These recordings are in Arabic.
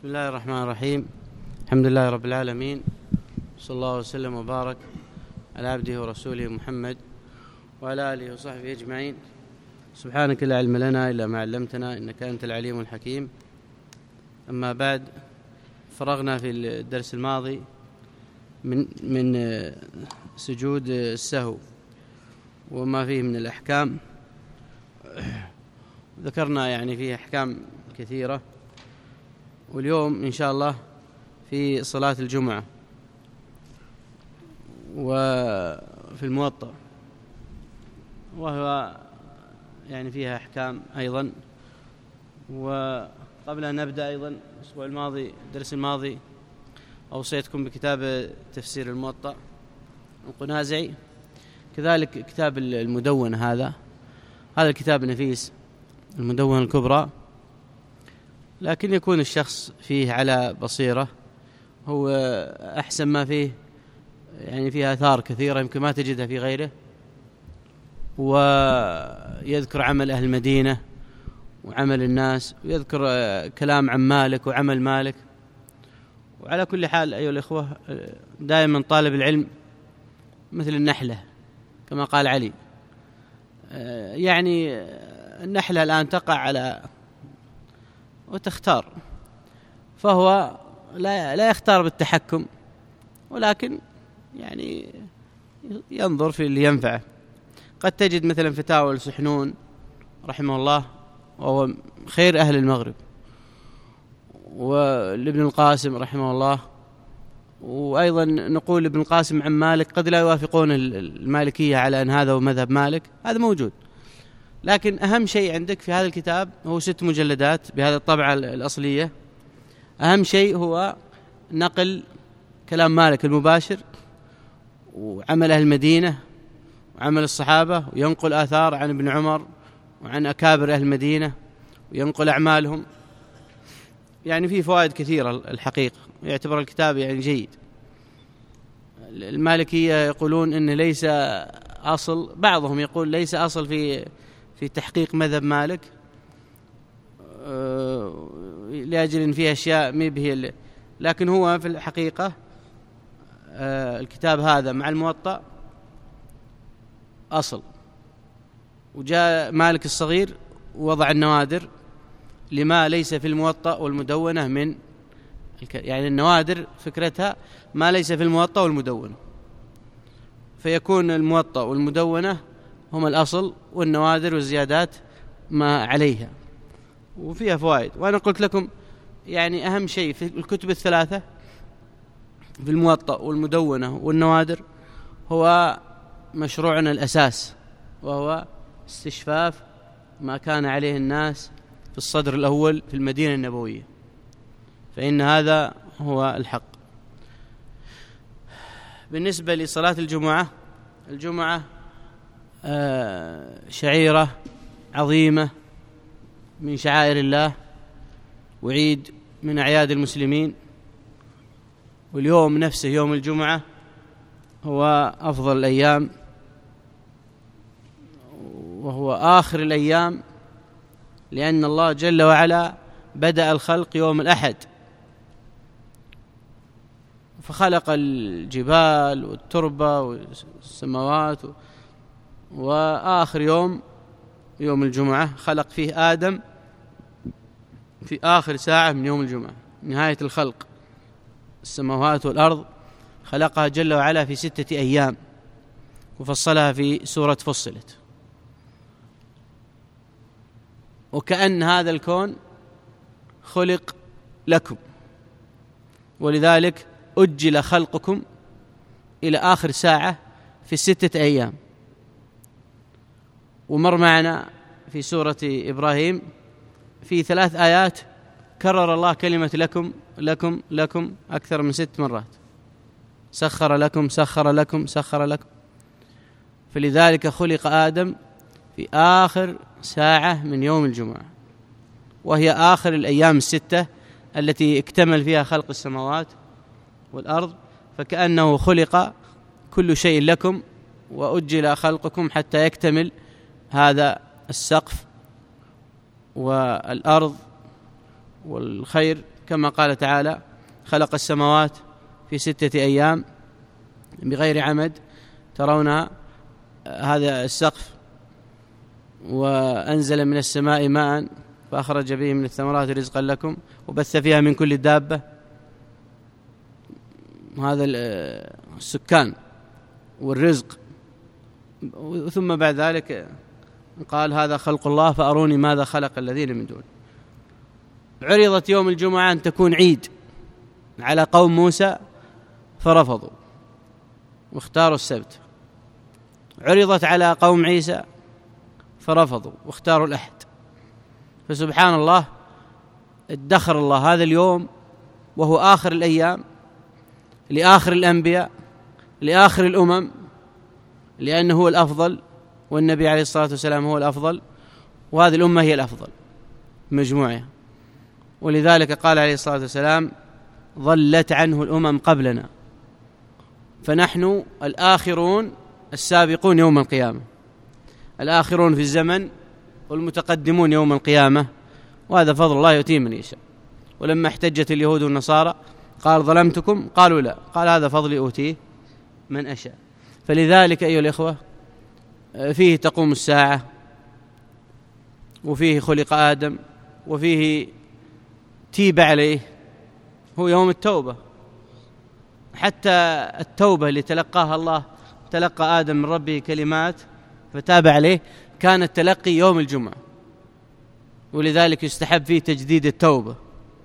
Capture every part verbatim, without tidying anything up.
بسم الله الرحمن الرحيم. الحمد لله رب العالمين، صلى الله وسلم وبارك على عبده ورسوله محمد وعلى آله وصحبه أجمعين. سبحانك لا علم لنا إلا ما علمتنا إنك أنت العليم الحكيم. أما بعد، فرغنا في الدرس الماضي من من سجود السهو وما فيه من الأحكام. ذكرنا يعني فيه أحكام كثيرة، واليوم إن شاء الله في صلاة الجمعة وفي الموطأ، وهو يعني فيها أحكام أيضا. وقبل أن نبدأ أيضا، الأسبوع الماضي الدرس الماضي أوصيتكم بكتاب تفسير الموطأ القنازعي، كذلك كتاب المدونة. هذا هذا الكتاب نفيس، المدونة الكبرى، لكن يكون الشخص فيه على بصيرة. هو أحسن ما فيه، يعني فيه آثار كثيرة يمكن ما تجدها في غيره، ويذكر عمل أهل المدينة وعمل الناس، ويذكر كلام عن مالك وعمل مالك. وعلى كل حال أيها الإخوة، دائما طالب العلم مثل النحلة كما قال علي، يعني النحلة الآن تقع على وتختار، فهو لا لا يختار بالتحكم، ولكن يعني ينظر في اللي ينفعه. قد تجد مثلا فتاوى السحنون رحمه الله، وهو خير أهل المغرب، والابن القاسم رحمه الله، وأيضا نقول ابن القاسم عن مالك قد لا يوافقون المالكية على أن هذا هو مذهب مالك، هذا موجود. لكن أهم شيء عندك في هذا الكتاب هو ست مجلدات بهذه الطبعة الأصلية. أهم شيء هو نقل كلام مالك المباشر وعمل أهل المدينة وعمل الصحابة، وينقل آثار عن ابن عمر وعن أكابر أهل المدينة وينقل أعمالهم. يعني فيه فوائد كثيرة الحقيقة، يعتبر الكتاب يعني جيد. المالكية يقولون إن ليس أصل، بعضهم يقول ليس أصل في في تحقيق مذهب مالك، لأجل أن فيه أشياء ما به، لكن هو في الحقيقة الكتاب هذا مع الموطأ أصل. وجاء مالك الصغير ووضع النوادر لما ليس في الموطأ والمدونة من، يعني النوادر فكرتها ما ليس في الموطأ والمدونة، فيكون الموطأ والمدونة هما الأصل، والنوادر والزيادات ما عليها، وفيها فوائد. وأنا قلت لكم يعني أهم شيء في الكتب الثلاثة، في الموطأ والمدونة والنوادر، هو مشروعنا الأساس، وهو استشفاف ما كان عليه الناس في الصدر الأول في المدينة النبوية، فإن هذا هو الحق. بالنسبة لصلاة الجمعة، الجمعة شعيرة عظيمة من شعائر الله، وعيد من أعياد المسلمين. واليوم نفسه يوم الجمعة هو أفضل الأيام، وهو آخر الأيام، لأن الله جل وعلا بدأ الخلق يوم الأحد، فخلق الجبال والتربة والسماوات، وآخر يوم يوم الجمعة خلق فيه آدم في آخر ساعة من يوم الجمعة. نهاية الخلق السماوات والأرض خلقها جل وعلا في ستة أيام، وفصلها في سورة فصلت. وكأن هذا الكون خلق لكم، ولذلك أجل خلقكم إلى آخر ساعة في ستة أيام. ومر معنا في سورة إبراهيم في ثلاث آيات كرر الله كلمة لكم لكم لكم أكثر من ست مرات. سخر لكم سخر لكم سخر لكم. فلذلك خلق آدم في آخر ساعة من يوم الجمعة، وهي آخر الأيام الستة التي اكتمل فيها خلق السماوات والأرض، فكأنه خلق كل شيء لكم، وأجل خلقكم حتى يكتمل هذا السقف والأرض والخير كما قال تعالى: خلق السماوات في ستة أيام بغير عمد ترونها، هذا السقف، وأنزل من السماء ماء فأخرج به من الثمرات رزقا لكم وبث فيها من كل دابة، هذا السكان والرزق. ثم بعد ذلك قال: هذا خلق الله فأروني ماذا خلق الذين من دون. عرضت يوم الجمعة أن تكون عيد على قوم موسى فرفضوا واختاروا السبت، عرضت على قوم عيسى فرفضوا واختاروا الأحد. فسبحان الله، ادخر الله هذا اليوم وهو آخر الأيام لآخر الأنبياء لآخر الأمم، لأنه هو الأفضل، والنبي عليه الصلاة والسلام هو الأفضل، وهذه الأمة هي الأفضل مجموعة. ولذلك قال عليه الصلاة والسلام: ضلت عنه الأمم قبلنا، فنحن الآخرون السابقون يوم القيامة، الآخرون في الزمن والمتقدمون يوم القيامة، وهذا فضل الله يؤتيه من يشاء. ولما احتجت اليهود والنصارى قال: ظلمتكم؟ قالوا لا، قال: هذا فضلي أؤتيه من أشاء. فلذلك أيها الإخوة، فيه تقوم الساعة، وفيه خلق آدم، وفيه تيب عليه، هو يوم التوبة. حتى التوبة اللي تلقاها الله، تلقى آدم من ربه كلمات فتاب عليه، كان التلقي يوم الجمعة، ولذلك يستحب فيه تجديد التوبة.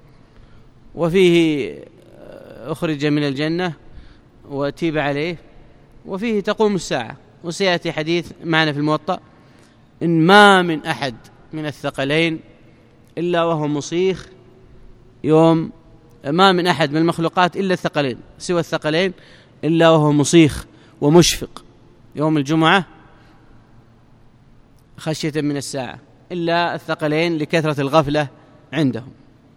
وفيه أخرج من الجنة وتيب عليه، وفيه تقوم الساعة. وسيأتي حديث معنا في الموطأ: إن ما من أحد من الثقلين إلا وهو مصيخ يوم، ما من أحد من المخلوقات إلا الثقلين، سوى الثقلين، إلا وهو مصيخ ومشفق يوم الجمعة خشية من الساعة، إلا الثقلين لكثرة الغفلة عندهم.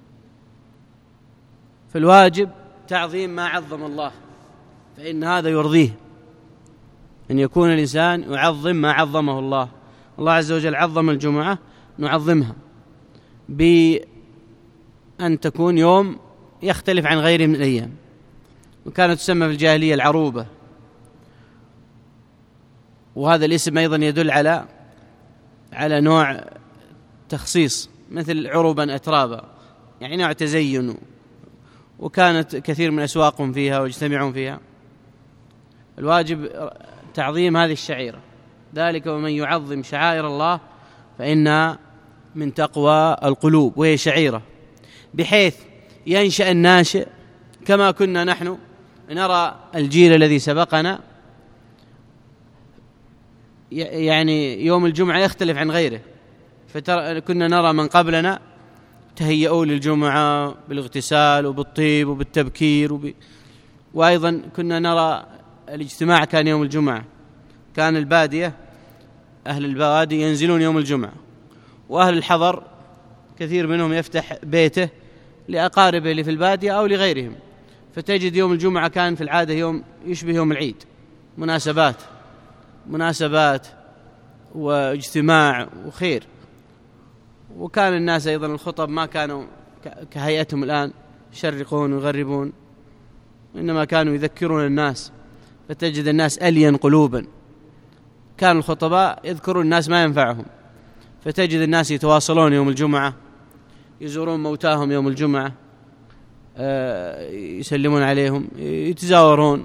فالواجب تعظيم ما عظم الله، فإن هذا يرضيه، أن يكون الإنسان يعظم ما عظمه الله. الله عز وجل عظم الجمعة، نعظمها بأن تكون يوم يختلف عن غيره من الأيام، وكانت تسمى في الجاهلية العروبة، وهذا الاسم أيضا يدل على على نوع تخصيص، مثل عروبا أترابا، يعني نوع تزين، وكانت كثير من أسواقهم فيها ويجتمعون فيها. الواجب تعظيم هذه الشعيرة، ذلك ومن يعظم شعائر الله فإنها من تقوى القلوب، وهي شعيرة، بحيث ينشأ الناشئ كما كنا نحن نرى الجيل الذي سبقنا، يعني يوم الجمعة يختلف عن غيره، فكنا نرى من قبلنا تهيئوا للجمعة بالاغتسال وبالطيب وبالتبكير وب... وأيضا كنا نرى الاجتماع كان يوم الجمعة، كان البادية أهل البوادي ينزلون يوم الجمعة، وأهل الحضر كثير منهم يفتح بيته لأقاربه اللي في البادية أو لغيرهم، فتجد يوم الجمعة كان في العادة يوم يشبه يوم العيد، مناسبات مناسبات واجتماع وخير. وكان الناس أيضا الخطب ما كانوا كهيئتهم الآن يشرقون ويغربون، إنما كانوا يذكرون الناس، فتجد الناس ألين قلوبا. كان الخطباء يذكرون الناس ما ينفعهم، فتجد الناس يتواصلون يوم الجمعة، يزورون موتاهم يوم الجمعة، يسلمون عليهم، يتزاورون.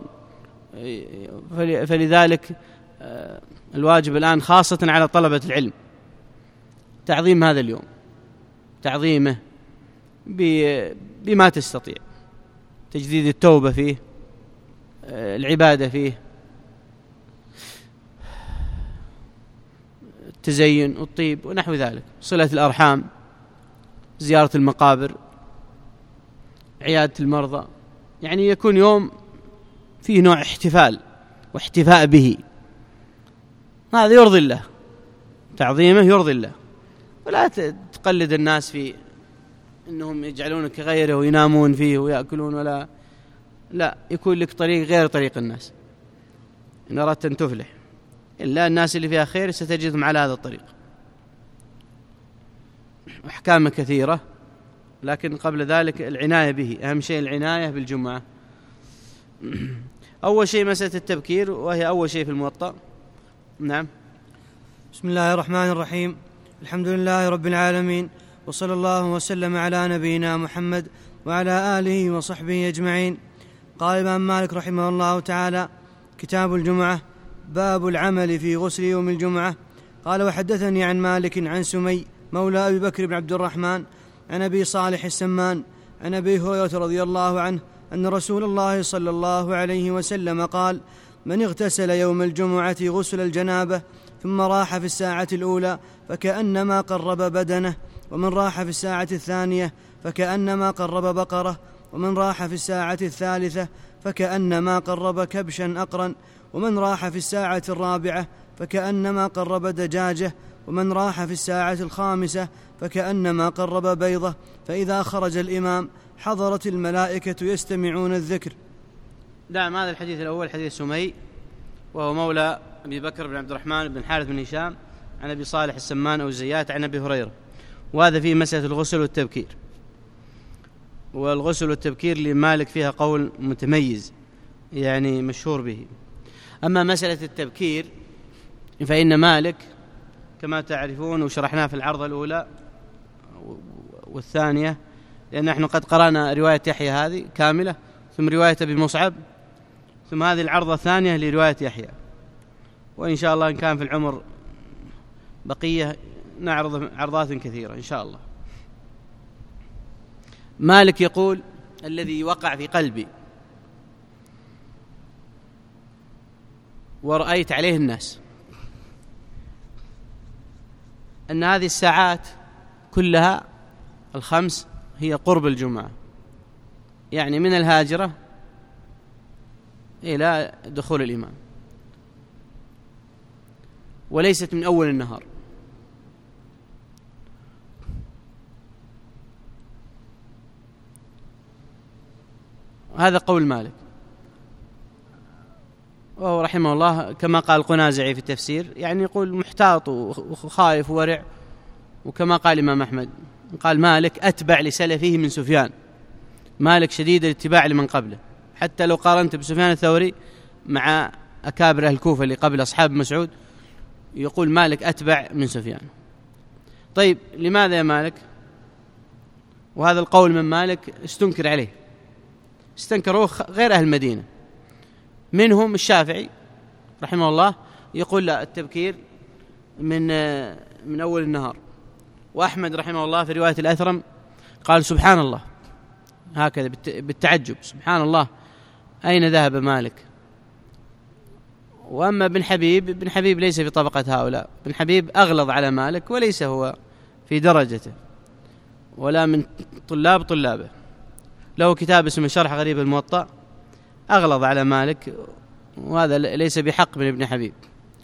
فلذلك الواجب الآن خاصة على طلبة العلم تعظيم هذا اليوم، تعظيمه بما تستطيع، تجديد التوبة فيه، العبادة فيه، التزين والطيب ونحو ذلك، صلة الأرحام، زيارة المقابر، عيادة المرضى، يعني يكون يوم فيه نوع احتفال واحتفاء به، هذا يرضي الله، تعظيمه يرضي الله. ولا تقلد الناس في أنهم يجعلونك كغيره وينامون فيه ويأكلون، ولا لا، يكون لك طريق غير طريق الناس إن أردت أن تفلح، إلا الناس اللي فيها خير ستجدهم على هذا الطريق. أحكام كثيرة لكن قبل ذلك العناية به، أهم شيء العناية بالجمعة. أول شيء مسألة التبكير، وهي أول شيء في الموطأ. نعم. بسم الله الرحمن الرحيم، الحمد لله رب العالمين، وصلى الله وسلم على نبينا محمد وعلى آله وصحبه أجمعين. قال الإمام مالك رحمه الله تعالى: كتاب الجمعة، باب العمل في غسل يوم الجمعة. قال: وحدثني عن مالك عن سمي مولى أبي بكر بن عبد الرحمن عن أبي صالح السمان عن أبي هريرة رضي الله عنه أن رسول الله صلى الله عليه وسلم قال: من اغتسل يوم الجمعة غسل الجنابة ثم راح في الساعة الأولى فكأنما قرب بدنه، ومن راح في الساعة الثانية فكأنما قرب بقرة، ومن راح في الساعة الثالثة فكأنما قرب كبشا أقرا، ومن راح في الساعة الرابعة فكأنما قرب دجاجة، ومن راح في الساعة الخامسة فكأنما قرب بيضة. فإذا خرج الإمام حضرت الملائكة يستمعون الذكر. نعم. هذا الحديث الأول حديث سمي، وهو مولى أبي بكر بن عبد الرحمن بن حارث بن هشام عن أبي صالح السمان أو الزيات عن أبي هريرة، وهذا فيه مسألة الغسل والتبكير. والغسل والتبكير لمالك فيها قول متميز يعني مشهور به. أما مسألة التبكير فإن مالك كما تعرفون وشرحناه في العرضة الأولى والثانية، لأن نحن قد قرأنا رواية يحيى هذه كاملة، ثم رواية أبي مصعب، ثم هذه العرضة الثانية لرواية يحيى. وإن شاء الله إن كان في العمر بقية نعرض عرضات كثيرة إن شاء الله. مالك يقول: الذي وقع في قلبي ورأيت عليه الناس أن هذه الساعات كلها الخمس هي قرب الجمعة، يعني من الهاجرة إلى دخول الإمام، وليست من أول النهار. هذا قول مالك، وهو رحمه الله كما قال القنازعي في التفسير، يعني يقول محتاط وخائف وورع. وكما قال الإمام أحمد قال مالك أتبع لسلفه من سفيان، مالك شديد الاتباع لمن قبله، حتى لو قارنت بسفيان الثوري مع أكابر أهل الكوفة اللي قبل أصحاب مسعود يقول مالك أتبع من سفيان. طيب لماذا يا مالك؟ وهذا القول من مالك استنكر عليه، استنكروه غير أهل المدينة، منهم الشافعي رحمه الله يقول لا، التبكير من من أول النهار. وأحمد رحمه الله في رواية الأثرم قال سبحان الله، هكذا بالتعجب، سبحان الله أين ذهب مالك؟ وأما ابن حبيب، ابن حبيب ليس في طبقة هؤلاء، ابن حبيب أغلظ على مالك وليس هو في درجته ولا من طلاب طلابه، له كتاب اسمه شرح غريب الموطأ، أغلظ على مالك، وهذا ليس بحق من ابن حبيب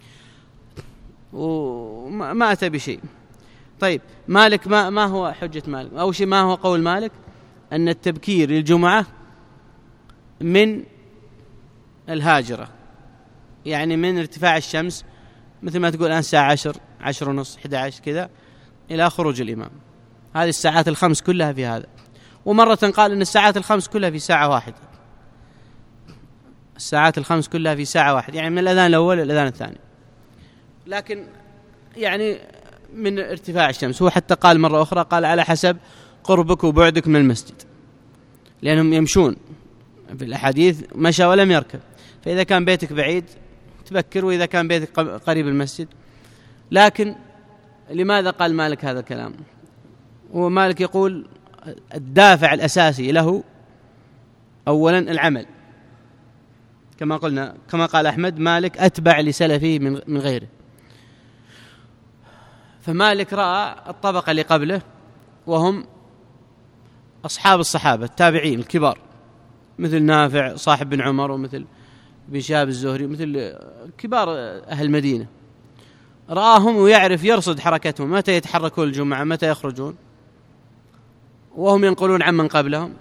وما أتى بشيء. طيب مالك ما, ما هو حجة مالك؟ أول شيء ما هو قول مالك؟ أن التبكير للجمعة من الهاجرة، يعني من ارتفاع الشمس، مثل ما تقول الآن الساعة عشر، عشر ونص، إحدى عشر كذا، إلى خروج الإمام. هذه الساعات الخمس كلها في هذا. ومرة قال أن الساعات الخمس كلها في ساعة واحدة، الساعات الخمس كلها في ساعة واحدة، يعني من الأذان الأول إلى الأذان الثاني، لكن يعني من ارتفاع الشمس. هو حتى قال مرة أخرى قال على حسب قربك وبعدك من المسجد، لأنهم يمشون في الأحاديث مشى ولم يركب، فإذا كان بيتك بعيد تبكر، وإذا كان بيتك قريب المسجد. لكن لماذا قال مالك هذا الكلام؟ ومالك يقول الدافع الأساسي له أولا العمل، كما قلنا، كما قال أحمد مالك أتبع لسلفه من غيره. فمالك رأى الطبقة اللي قبله وهم أصحاب الصحابة التابعين الكبار، مثل نافع صاحب بن عمر، ومثل بن شهاب الزهري، مثل كبار أهل المدينة، رآهم ويعرف يرصد حركتهم، متى يتحركون الجمعة، متى يخرجون، وهم ينقلون عمن قبلهم.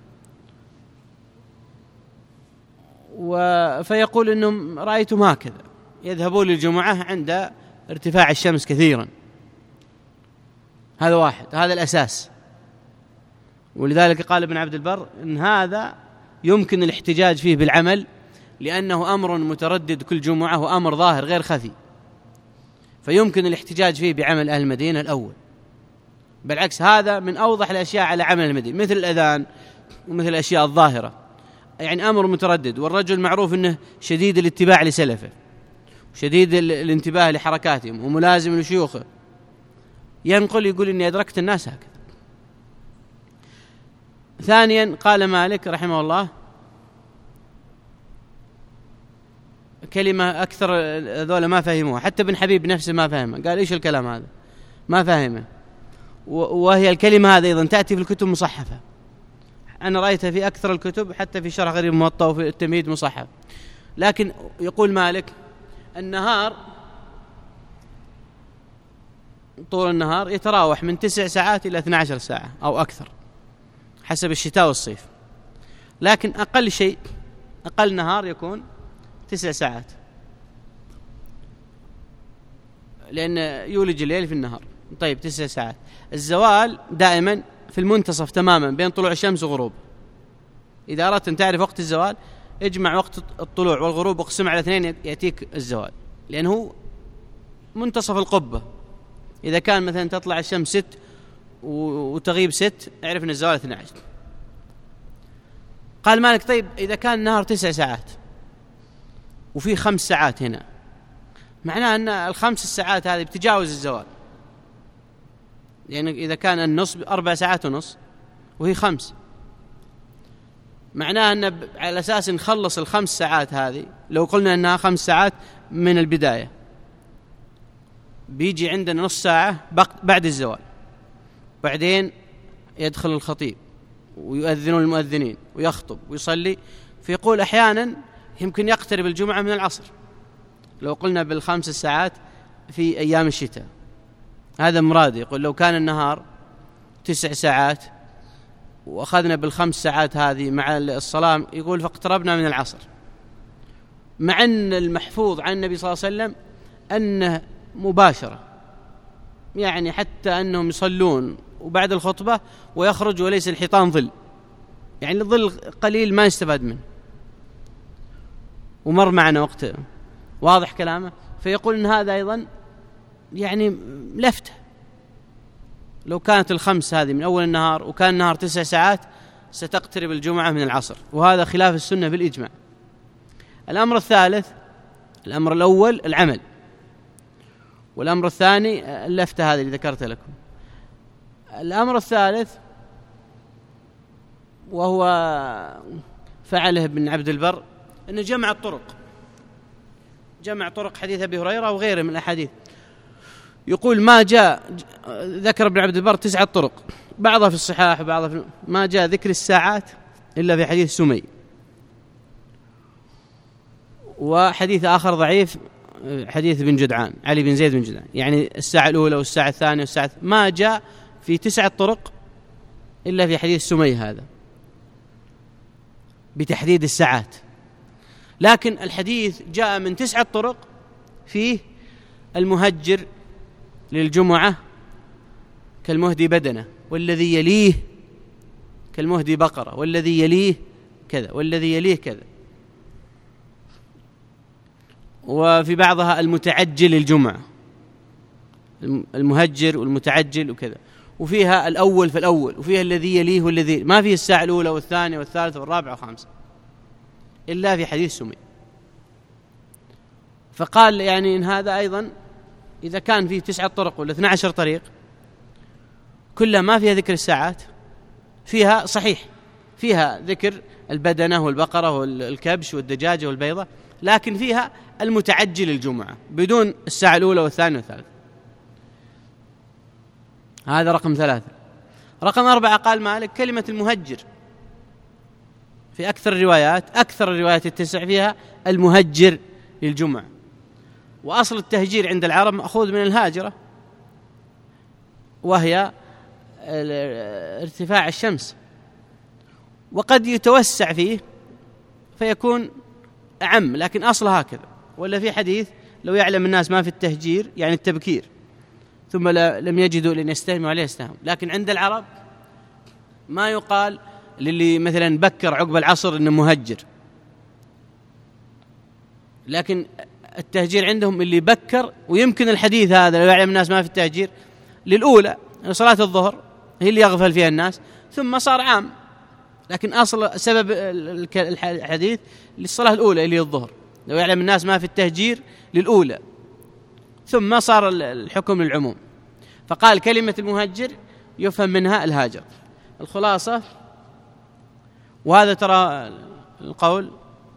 فيقول إنهم رأيتم هكذا يذهبون للجمعة عند ارتفاع الشمس كثيرا. هذا واحد، هذا الأساس. ولذلك قال ابن عبد البر إن هذا يمكن الاحتجاج فيه بالعمل، لأنه أمر متردد كل جمعة وأمر ظاهر غير خفي، فيمكن الاحتجاج فيه بعمل أهل المدينة الأول. بالعكس هذا من أوضح الأشياء على عمل المدينة، مثل الأذان ومثل الأشياء الظاهرة، يعني أمر متردد، والرجل معروف أنه شديد الاتباع لسلفه وشديد الانتباه لحركاتهم وملازم لشيوخه، ينقل يقول إني أدركت الناس هكذا. ثانيا قال مالك رحمه الله كلمة أكثر ذولا ما فهموها، حتى ابن حبيب نفسه ما فهمه، قال إيش الكلام هذا ما فهمه، وهي الكلمة هذا أيضا تأتي في الكتب مصحفة، أنا رأيتها في أكثر الكتب حتى في شرح غريب الموطأ وفي التمهيد مصحف. لكن يقول مالك النهار طول النهار يتراوح من تسع ساعات إلى اثنتي عشرة ساعة أو أكثر حسب الشتاء والصيف، لكن أقل شيء أقل نهار يكون تسع ساعات، لأن يولج الليل في النهار. طيب تسع ساعات. الزوال دائما في المنتصف تماما بين طلوع الشمس وغروب. إذا أردت أن تعرف وقت الزوال اجمع وقت الطلوع والغروب واقسم على اثنين يأتيك الزوال، لأنه منتصف القبة. إذا كان مثلا تطلع الشمس ست وتغيب ست اعرف أن الزوال اثني عشر. قال مالك طيب إذا كان النهار تسع ساعات وفي خمس ساعات هنا، معناه أن الخمس الساعات هذه بتجاوز الزوال، يعني إذا كان النص أربع ساعات ونص وهي خمس، معناه أن على أساس نخلص الخمس ساعات هذه، لو قلنا أنها خمس ساعات من البداية بيجي عندنا نص ساعة بعد الزوال، بعدين يدخل الخطيب ويؤذنون المؤذنين ويخطب ويصلي، فيقول أحيانا يمكن يقترب الجمعة من العصر لو قلنا بالخمس ساعات في أيام الشتاء. هذا مراد، يقول لو كان النهار تسع ساعات وأخذنا بالخمس ساعات هذه مع الصلاة يقول فاقتربنا من العصر، مع أن المحفوظ عن النبي صلى الله عليه وسلم أنه مباشرة، يعني حتى أنهم يصلون وبعد الخطبة ويخرج وليس الحيطان ظل، يعني الظل قليل ما يستفاد منه، ومر معنا وقت واضح كلامه. فيقول إن هذا أيضا يعني لفتة، لو كانت الخمس هذه من أول النهار وكان النهار تسع ساعات ستقترب الجمعة من العصر، وهذا خلاف السنة بالإجماع. الأمر الثالث، الأمر الأول العمل، والأمر الثاني اللفتة هذه اللي ذكرت لكم. الأمر الثالث وهو فعله ابن عبد البر أنه جمع الطرق، جمع طرق حديث أبي هريرة وغيره من الأحاديث. يقول ما جاء، ذكر ابن عبد البر تسعة طرق، بعضها في الصحاح وبعضها في، ما جاء ذكر الساعات إلا في حديث سمي، وحديث آخر ضعيف حديث بن جدعان علي بن زيد بن جدعان، يعني الساعة الأولى والساعة الثانية والساعة، ما جاء في تسعة طرق إلا في حديث سمي هذا بتحديد الساعات. لكن الحديث جاء من تسعة طرق فيه المهجر للجمعة كالمهدي بدنة، والذي يليه كالمهدي بقرة، والذي يليه كذا، والذي يليه كذا. وفي بعضها المتعجل للجمعة، المهجر والمتعجل وكذا، وفيها الأول فالأول، وفيها الذي يليه والذي، ما فيه الساعة الأولى والثانية والثالثة والرابعة والخامسة إلا في حديث سمي. فقال يعني إن هذا أيضا إذا كان فيه تسعة طرق ولا اثنى عشر طريق كلها ما فيها ذكر الساعات، فيها صحيح فيها ذكر البدنة والبقرة والكبش والدجاجة والبيضة، لكن فيها المتعجل الجمعة بدون الساعة الأولى والثانية والثالثة. هذا رقم ثلاثة. رقم أربعة قال مالك كلمة المهجر في أكثر الروايات، أكثر الروايات التسع فيها المهجر للجمعة، وأصل التهجير عند العرب مأخوذ من الهاجرة، وهي ارتفاع الشمس، وقد يتوسع فيه فيكون أعم، لكن أصله هكذا. ولا في حديث لو يعلم الناس ما في التهجير يعني التبكير ثم لم يجدوا لن يستهموا عليه استهموا، لكن عند العرب ما يقال للي مثلا بكر عقب العصر إنه مهجر، لكن التهجير عندهم اللي بكر، ويمكن الحديث هذا لو يعلم الناس ما في التهجير للأولى صلاة الظهر هي اللي يغفل فيها الناس، ثم صار عام، لكن أصل سبب الحديث للصلاة الأولى اللي هي الظهر، لو يعلم الناس ما في التهجير للأولى، ثم صار الحكم للعموم. فقال كلمة المهجر يفهم منها الهاجر. الخلاصة، وهذا ترى القول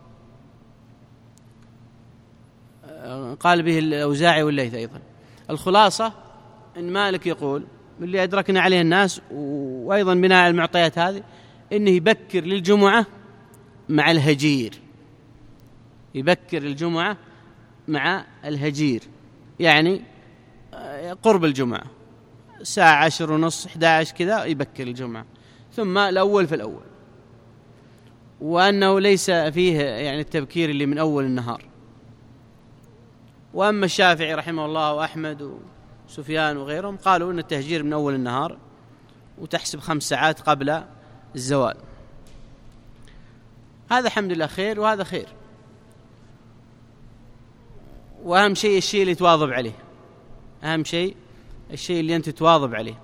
قال به الأوزاعي والليث أيضا. الخلاصة إن مالك يقول اللي أدركنا عليه الناس، وأيضا بناء على المعطيات هذه، إنه يبكر للجمعة مع الهجير، يبكر الجمعة مع الهجير، يعني قرب الجمعة الساعة عشر ونص إحدى عشر كذا يبكر الجمعة، ثم الأول في الأول، وأنه ليس فيه يعني التبكير اللي من أول النهار. وأما الشافعي رحمه الله وأحمد وسفيان وغيرهم قالوا أن التهجير من أول النهار وتحسب خمس ساعات قبل الزوال. هذا الحمد لله خير، وهذا خير، وأهم شيء الشيء اللي تواظب عليه، أهم شيء الشيء اللي أنت تواظب عليه.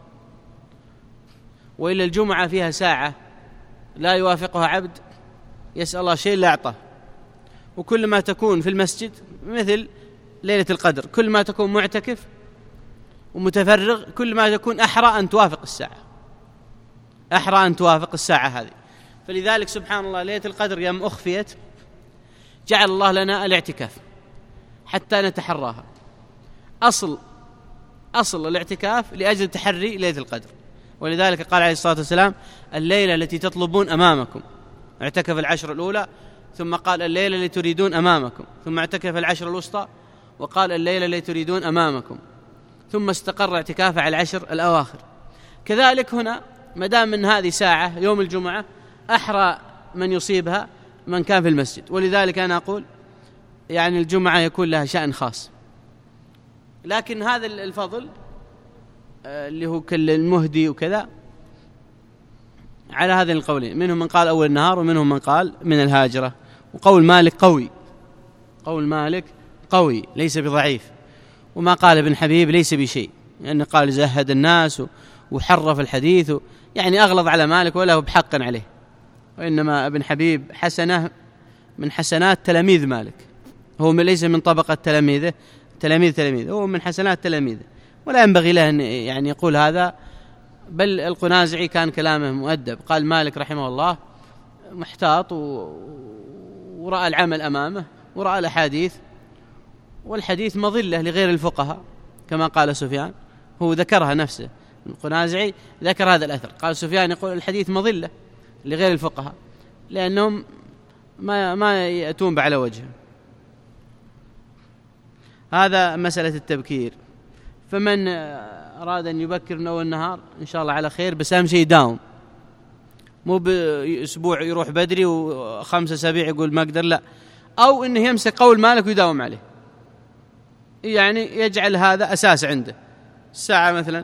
وإلا الجمعة فيها ساعة لا يوافقها عبد يسأل الله شيء لا أعطاه، وكل ما تكون في المسجد مثل ليلة القدر، كل ما تكون معتكف ومتفرغ كل ما تكون أحرى أن توافق الساعة، أحرى أن توافق الساعة هذه. فلذلك سبحان الله ليلة القدر يوم أخفيت جعل الله لنا الاعتكاف حتى نتحراها. أصل أصل الاعتكاف لأجل تحري ليلة القدر، ولذلك قال عليه الصلاة والسلام الليلة التي تطلبون أمامكم، اعتكف العشر الأولى، ثم قال الليلة التي تريدون أمامكم، ثم اعتكف العشر الوسطى، وقال الليلة التي تريدون أمامكم، ثم استقر اعتكافه على العشر الأواخر. كذلك هنا مدام من هذه ساعة يوم الجمعة أحرى من يصيبها من كان في المسجد، ولذلك أنا أقول يعني الجمعة يكون لها شأن خاص. لكن هذا الفضل اللي هو كل المهدي وكذا على هذين القولين، منهم من قال أول النهار ومنهم من قال من الهاجرة. وقول مالك قوي، قول مالك قوي ليس بضعيف، وما قال ابن حبيب ليس بشيء، لأنه قال زهد الناس وحرف الحديث، يعني أغلظ على مالك ولا هو بحق عليه، وإنما ابن حبيب حسنة من حسنات تلاميذ مالك، هو ليس من طبقة تلاميذه تلاميذ تلاميذه، هو من حسنات تلاميذه، ولا ينبغي له أن يعني يقول هذا. بل القنازعي كان كلامه مؤدب، قال مالك رحمه الله محتاط ورأى العمل أمامه ورأى الأحاديث، والحديث مظلة لغير الفقهاء كما قال سفيان، هو ذكرها نفسه. القنازعي ذكر هذا الأثر، قال سفيان يقول الحديث مظلة لغير الفقهاء لأنهم ما ما يأتون بعلى وجهه. هذا مسألة التبكير. فمن أراد أن يبكر من أول النهار إن شاء الله على خير، بس أهم شيء يداوم، مو بأسبوع يروح بدري وخمسة أسابيع يقول ما أقدر، لا، أو إنه يمسك قول مالك ويداوم عليه، يعني يجعل هذا أساس عنده، الساعة مثلا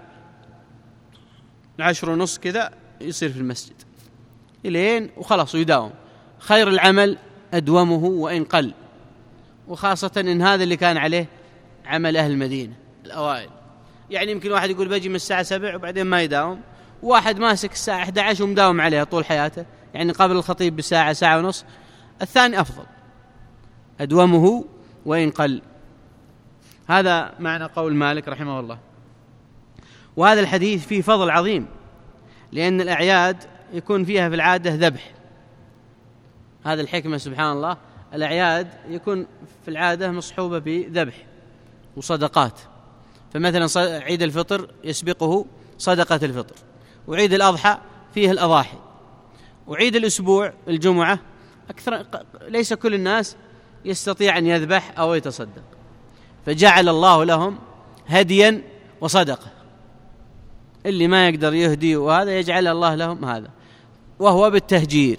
عشر ونص كذا يصير في المسجد إلين وخلاص ويداوم. خير العمل أدومه وإن قل، وخاصة إن هذا اللي كان عليه عمل أهل المدينة الأوائل. يعني يمكن واحد يقول بجي من الساعة سبع وبعدين ما يداوم، واحد ماسك الساعة أحد عشر ومداوم عليها طول حياته، يعني قبل الخطيب بساعة ساعة ونص، الثاني أفضل، أدومه وإن قل. هذا معنى قول مالك رحمه الله. وهذا الحديث فيه فضل عظيم، لأن الأعياد يكون فيها في العادة ذبح، هذا الحكمة سبحان الله، الأعياد يكون في العادة مصحوبة بذبح وصدقات. فمثلا عيد الفطر يسبقه صدقة الفطر، وعيد الأضحى فيه الأضاحي، وعيد الأسبوع الجمعة أكثر ليس كل الناس يستطيع أن يذبح أو يتصدق، فجعل الله لهم هديا وصدقة، اللي ما يقدر يهدي وهذا يجعل الله لهم هذا، وهو بالتهجير.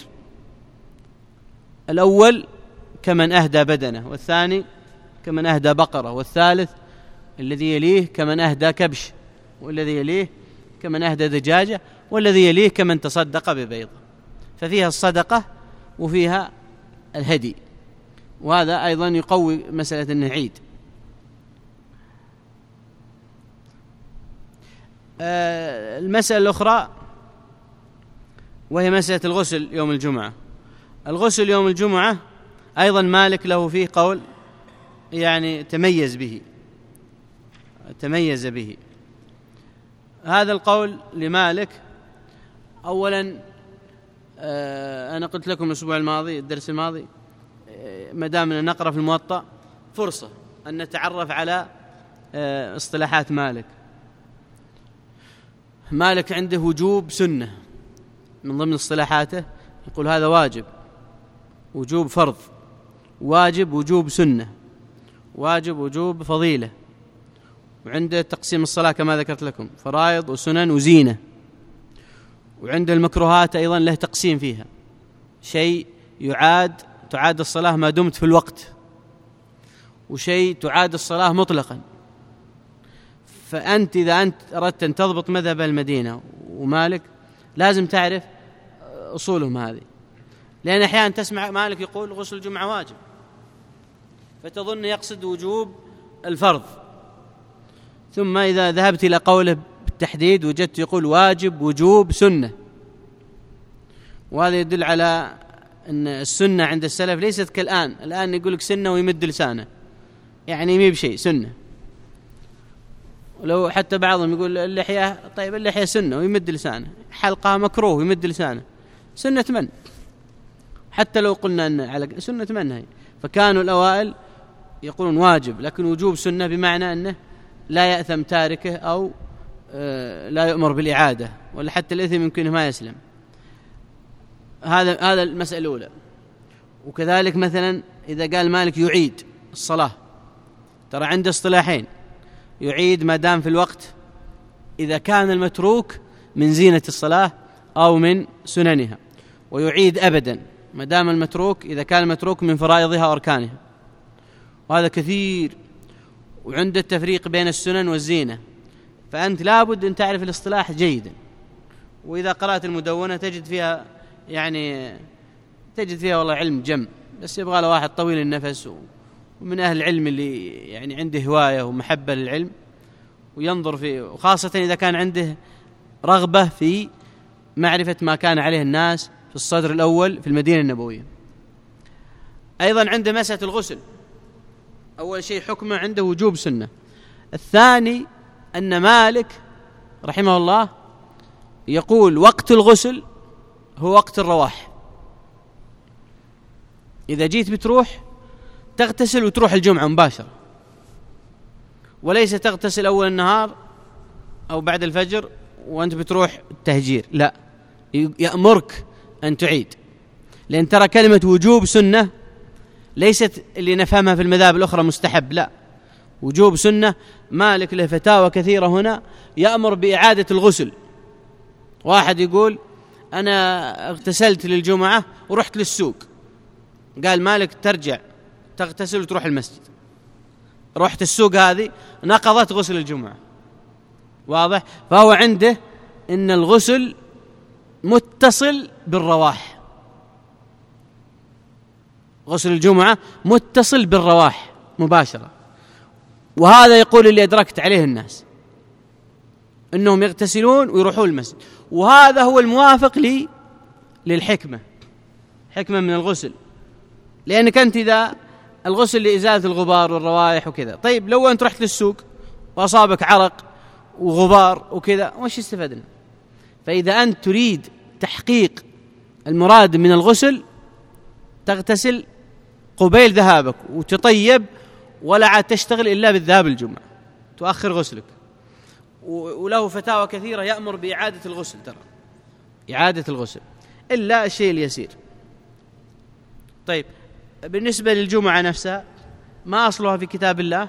الأول كمن أهدى بدنه، والثاني كمن أهدى بقرة، والثالث الذي يليه كمن أهدى كبش، والذي يليه كمن أهدى دجاجة، والذي يليه كمن تصدق ببيضة. ففيها الصدقة وفيها الهدي، وهذا أيضا يقوي مسألة أنه عيد. المسألة الأخرى وهي مسألة الغسل يوم الجمعة. الغسل يوم الجمعة أيضا مالك له فيه قول يعني تميز به تميز به هذا القول لمالك. أولا أنا قلت لكم الأسبوع الماضي الدرس الماضي ما دامنا نقرأ في الموطأ فرصة أن نتعرف على اصطلاحات مالك. مالك عنده وجوب سنة من ضمن اصطلاحاته، يقول هذا واجب، وجوب فرض، واجب وجوب سنة، واجب وجوب فضيلة. وعنده تقسيم الصلاة كما ذكرت لكم، فرائض وسنن وزينة. وعنده المكروهات أيضا له تقسيم فيها، شيء يعاد تعاد الصلاة ما دمت في الوقت، وشيء تعاد الصلاة مطلقا. فأنت إذا أنت أردت أن تضبط مذهب المدينة ومالك لازم تعرف أصولهم هذه، لأن أحيانا تسمع مالك يقول غسل الجمعة واجب فتظن يقصد وجوب الفرض، ثم إذا ذهبت إلى قوله بالتحديد وجدت يقول واجب وجوب سنة. وهذا يدل على أن السنة عند السلف ليست كالآن. الآن يقول لك سنة ويمد لسانه، يعني يمي بشيء سنة. ولو حتى بعضهم يقول اللحية، طيب اللحية سنة ويمد لسانه، حلقها مكروه ويمد لسانه، سنة من؟ حتى لو قلنا أن على سنة من هي. فكانوا الأوائل يقولون واجب، لكن وجوب سنة بمعنى أنه لا يأثم تاركه أو لا يؤمر بالإعادة، ولا حتى الإثم يمكنه ما يسلم. هذا هذا المسألة الأولى. وكذلك مثلا إذا قال مالك يعيد الصلاة، ترى عنده اصطلاحين: يعيد ما دام في الوقت إذا كان المتروك من زينة الصلاة أو من سننها، ويعيد أبدا ما دام المتروك إذا كان المتروك من فرائضها وأركانها، وهذا كثير. وعند التفريق بين السنن والزينة، فأنت لابد أن تعرف الاصطلاح جيدا. وإذا قرأت المدونة تجد فيها يعني تجد فيها والله علم جم، بس يبغى له واحد طويل النفس ومن أهل العلم اللي يعني عنده هواية ومحبة للعلم وينظر فيه، وخاصة إذا كان عنده رغبة في معرفة ما كان عليه الناس في الصدر الأول في المدينة النبوية. أيضا عنده مسألة الغسل، أول شيء حكمه عنده وجوب سنة. الثاني أن مالك رحمه الله يقول وقت الغسل هو وقت الرواح. إذا جيت بتروح تغتسل وتروح الجمعة مباشرة، وليس تغتسل أول النهار أو بعد الفجر وأنت بتروح التهجير، لا، يأمرك أن تعيد. لأن ترى كلمة وجوب سنة ليست اللي نفهمها في المذاهب الأخرى مستحب، لا، وجوب سنة. مالك له فتاوى كثيرة هنا يأمر بإعادة الغسل. واحد يقول أنا اغتسلت للجمعة ورحت للسوق، قال مالك ترجع تغتسل وتروح المسجد. رحت السوق هذه نقضت غسل الجمعة، واضح؟ فهو عنده إن الغسل متصل بالرواح، غسل الجمعة متصل بالرواح مباشرة. وهذا يقول اللي أدركت عليه الناس أنهم يغتسلون ويروحون المسجد، وهذا هو الموافق لي للحكمة، حكمة من الغسل. لأنك أنت إذا الغسل لإزالة الغبار والروائح وكذا، طيب لو أنت رحت للسوق وأصابك عرق وغبار وكذا وش استفدنا؟ فإذا أنت تريد تحقيق المراد من الغسل تغتسل قبيل ذهابك وتطيب، ولا عاد تشتغل إلا بالذهاب الجمعة، تؤخر غسلك. وله فتاوى كثيرة يأمر بإعادة الغسل، ترى إعادة الغسل إلا الشيء اليسير. طيب بالنسبة للجمعة نفسها ما أصلها في كتاب الله؟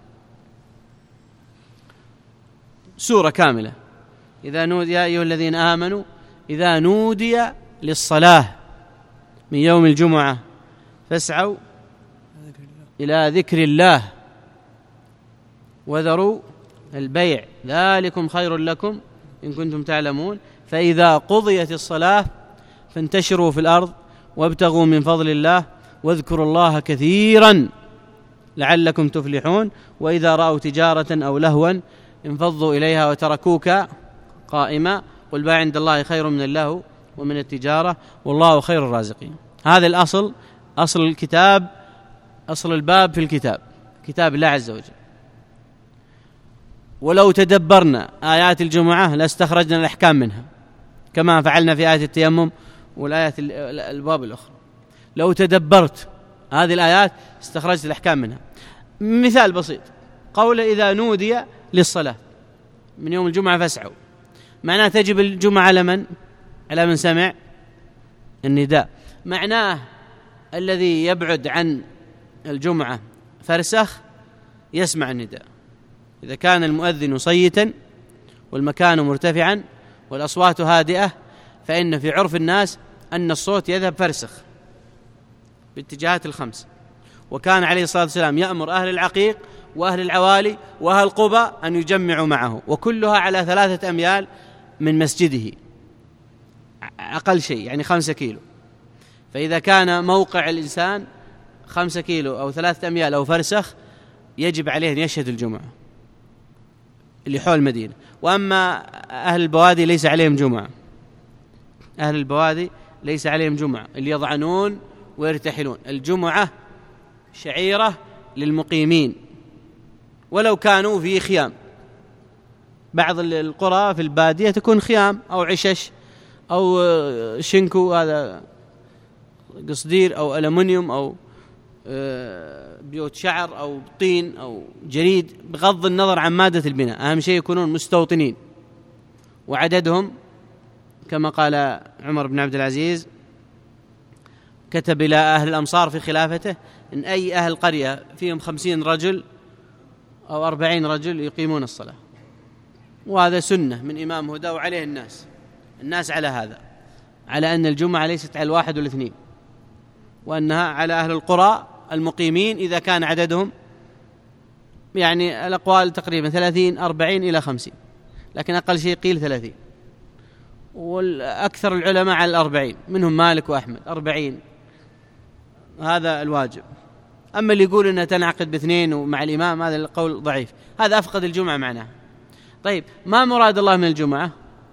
سورة كاملة: إذا نودي يا أيها الذين آمنوا إذا نودي للصلاة من يوم الجمعة فاسعوا إلى ذكر الله وذروا البيع ذلكم خير لكم إن كنتم تعلمون فإذا قضيت الصلاة فانتشروا في الأرض وابتغوا من فضل الله واذكروا الله كثيرا لعلكم تفلحون وإذا رأوا تجارة أو لهوا انفضوا إليها وتركوك قائما قل ما عند الله خير من اللهو ومن التجارة والله خير الرازقين. هذا الأصل، أصل الكتاب، أصل الباب في الكتاب، كتاب الله عز وجل. ولو تدبرنا آيات الجمعة لاستخرجنا الأحكام منها كما فعلنا في آية التيمم والآيات الباب الأخرى. لو تدبرت هذه الآيات استخرجت الأحكام منها. مثال بسيط، قول إذا نودي للصلاة من يوم الجمعة فاسعوا، معناه تجب الجمعة على من؟ على من سمع النداء. معناه الذي يبعد عن الجمعة فرسخ يسمع النداء. إذا كان المؤذن صيتا والمكان مرتفعا والأصوات هادئة فإن في عرف الناس أن الصوت يذهب فرسخ باتجاهات الخمس. وكان عليه الصلاة والسلام يأمر أهل العقيق وأهل العوالي وأهل قبى أن يجمعوا معه، وكلها على ثلاثة أميال من مسجده أقل شيء، يعني خمسة كيلو. فإذا كان موقع الإنسان خمسة كيلو أو ثلاثة أميال أو فرسخ يجب عليه أن يشهد الجمعة اللي حول المدينة. وأما أهل البوادي ليس عليهم جمعة، أهل البوادي ليس عليهم جمعة، اللي يضعنون ويرتحلون. الجمعة شعيرة للمقيمين ولو كانوا في خيام. بعض القرى في البادية تكون خيام أو عشش أو شنكو، هذا قصدير أو ألمنيوم أو بيوت شعر أو طين أو جريد، بغض النظر عن مادة البناء، أهم شيء يكونون مستوطنين. وعددهم كما قال عمر بن عبد العزيز كتب إلى أهل الأمصار في خلافته إن أي أهل قرية فيهم خمسين رجل أو أربعين رجل يقيمون الصلاة، وهذا سنة من إمام هدى وعليه الناس الناس على هذا، على أن الجمعة ليست على الواحد والاثنين، وأنها على أهل القرى المقيمين إذا كان عددهم يعني الأقوال تقريبا ثلاثين أربعين إلى خمسين، لكن أقل شيء قيل ثلاثين، والأكثر العلماء على الأربعين، منهم مالك وأحمد أربعين، هذا الواجب. أما اللي يقول أنها تنعقد باثنين ومع الإمام هذا القول ضعيف، هذا أفقد الجمعة معناه. طيب ما مراد الله من الجمعة؟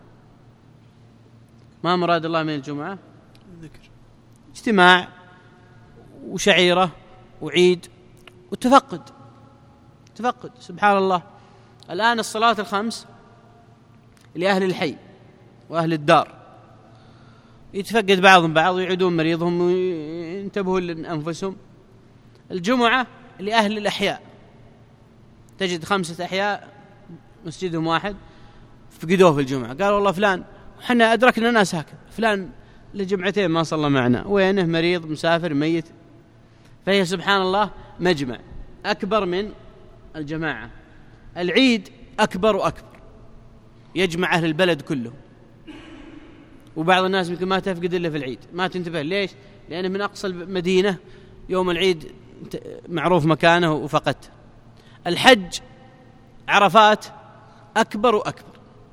ما مراد الله من الجمعة؟ ذكر، اجتماع وشعيرة وعيد وتفقد. تفقد سبحان الله. الآن الصلاة الخمس لأهل الحي وأهل الدار يتفقد بعضهم بعض ويعودون مريضهم وينتبهوا لأنفسهم. الجمعة لأهل الأحياء، تجد خمسة أحياء مسجدهم واحد فقدوه في الجمعة، قالوا والله فلان حنا أدركنا ناس هكذا، فلان لجمعتين ما صلى معنا، وينه مريض مسافر ميت. فهي سبحان الله مجمع أكبر من الجماعة. العيد أكبر وأكبر، يجمع أهل البلد كله، وبعض الناس يمكن ما تفقد إلا في العيد، ما تنتبه. ليش؟ لأنه من أقصى المدينة يوم العيد معروف مكانه وفقدته. الحج عرفات أكبر وأكبر.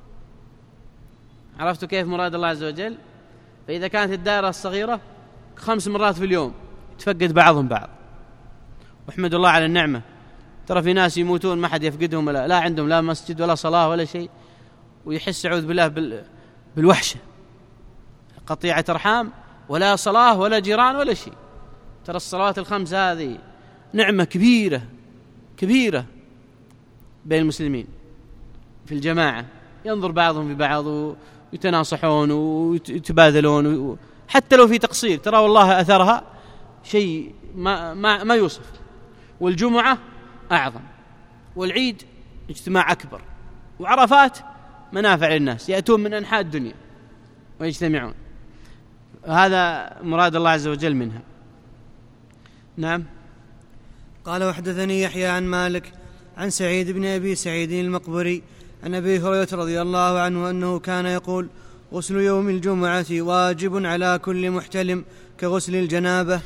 عرفتوا كيف مراد الله عز وجل؟ فإذا كانت الدائرة الصغيرة خمس مرات في اليوم تفقد بعضهم بعض، واحمد الله على النعمة. ترى في ناس يموتون ما حد يفقدهم، ولا لا عندهم لا مسجد ولا صلاة ولا شيء، ويحس أعوذ بالله بالوحشة، قطيعة أرحام، ولا صلاة ولا جيران ولا شيء. ترى الصلوات الخمس هذه نعمة كبيرة كبيرة بين المسلمين في الجماعة، ينظر بعضهم في بعض ويتناصحون ويتبادلون، حتى لو في تقصير ترى والله أثرها شيء ما, ما, ما يوصف. والجمعة أعظم، والعيد اجتماع أكبر، وعرفات منافع للناس، يأتون من أنحاء الدنيا ويجتمعون. هذا مراد الله عز وجل منها. نعم. قال وحدثني يحيى عن مالك عن سعيد بن أبي سعيد المقبري عن أبي هريرة رضي الله عنه أنه كان يقول غسل يوم الجمعة واجب على كل محتلم كغسل الجنابة.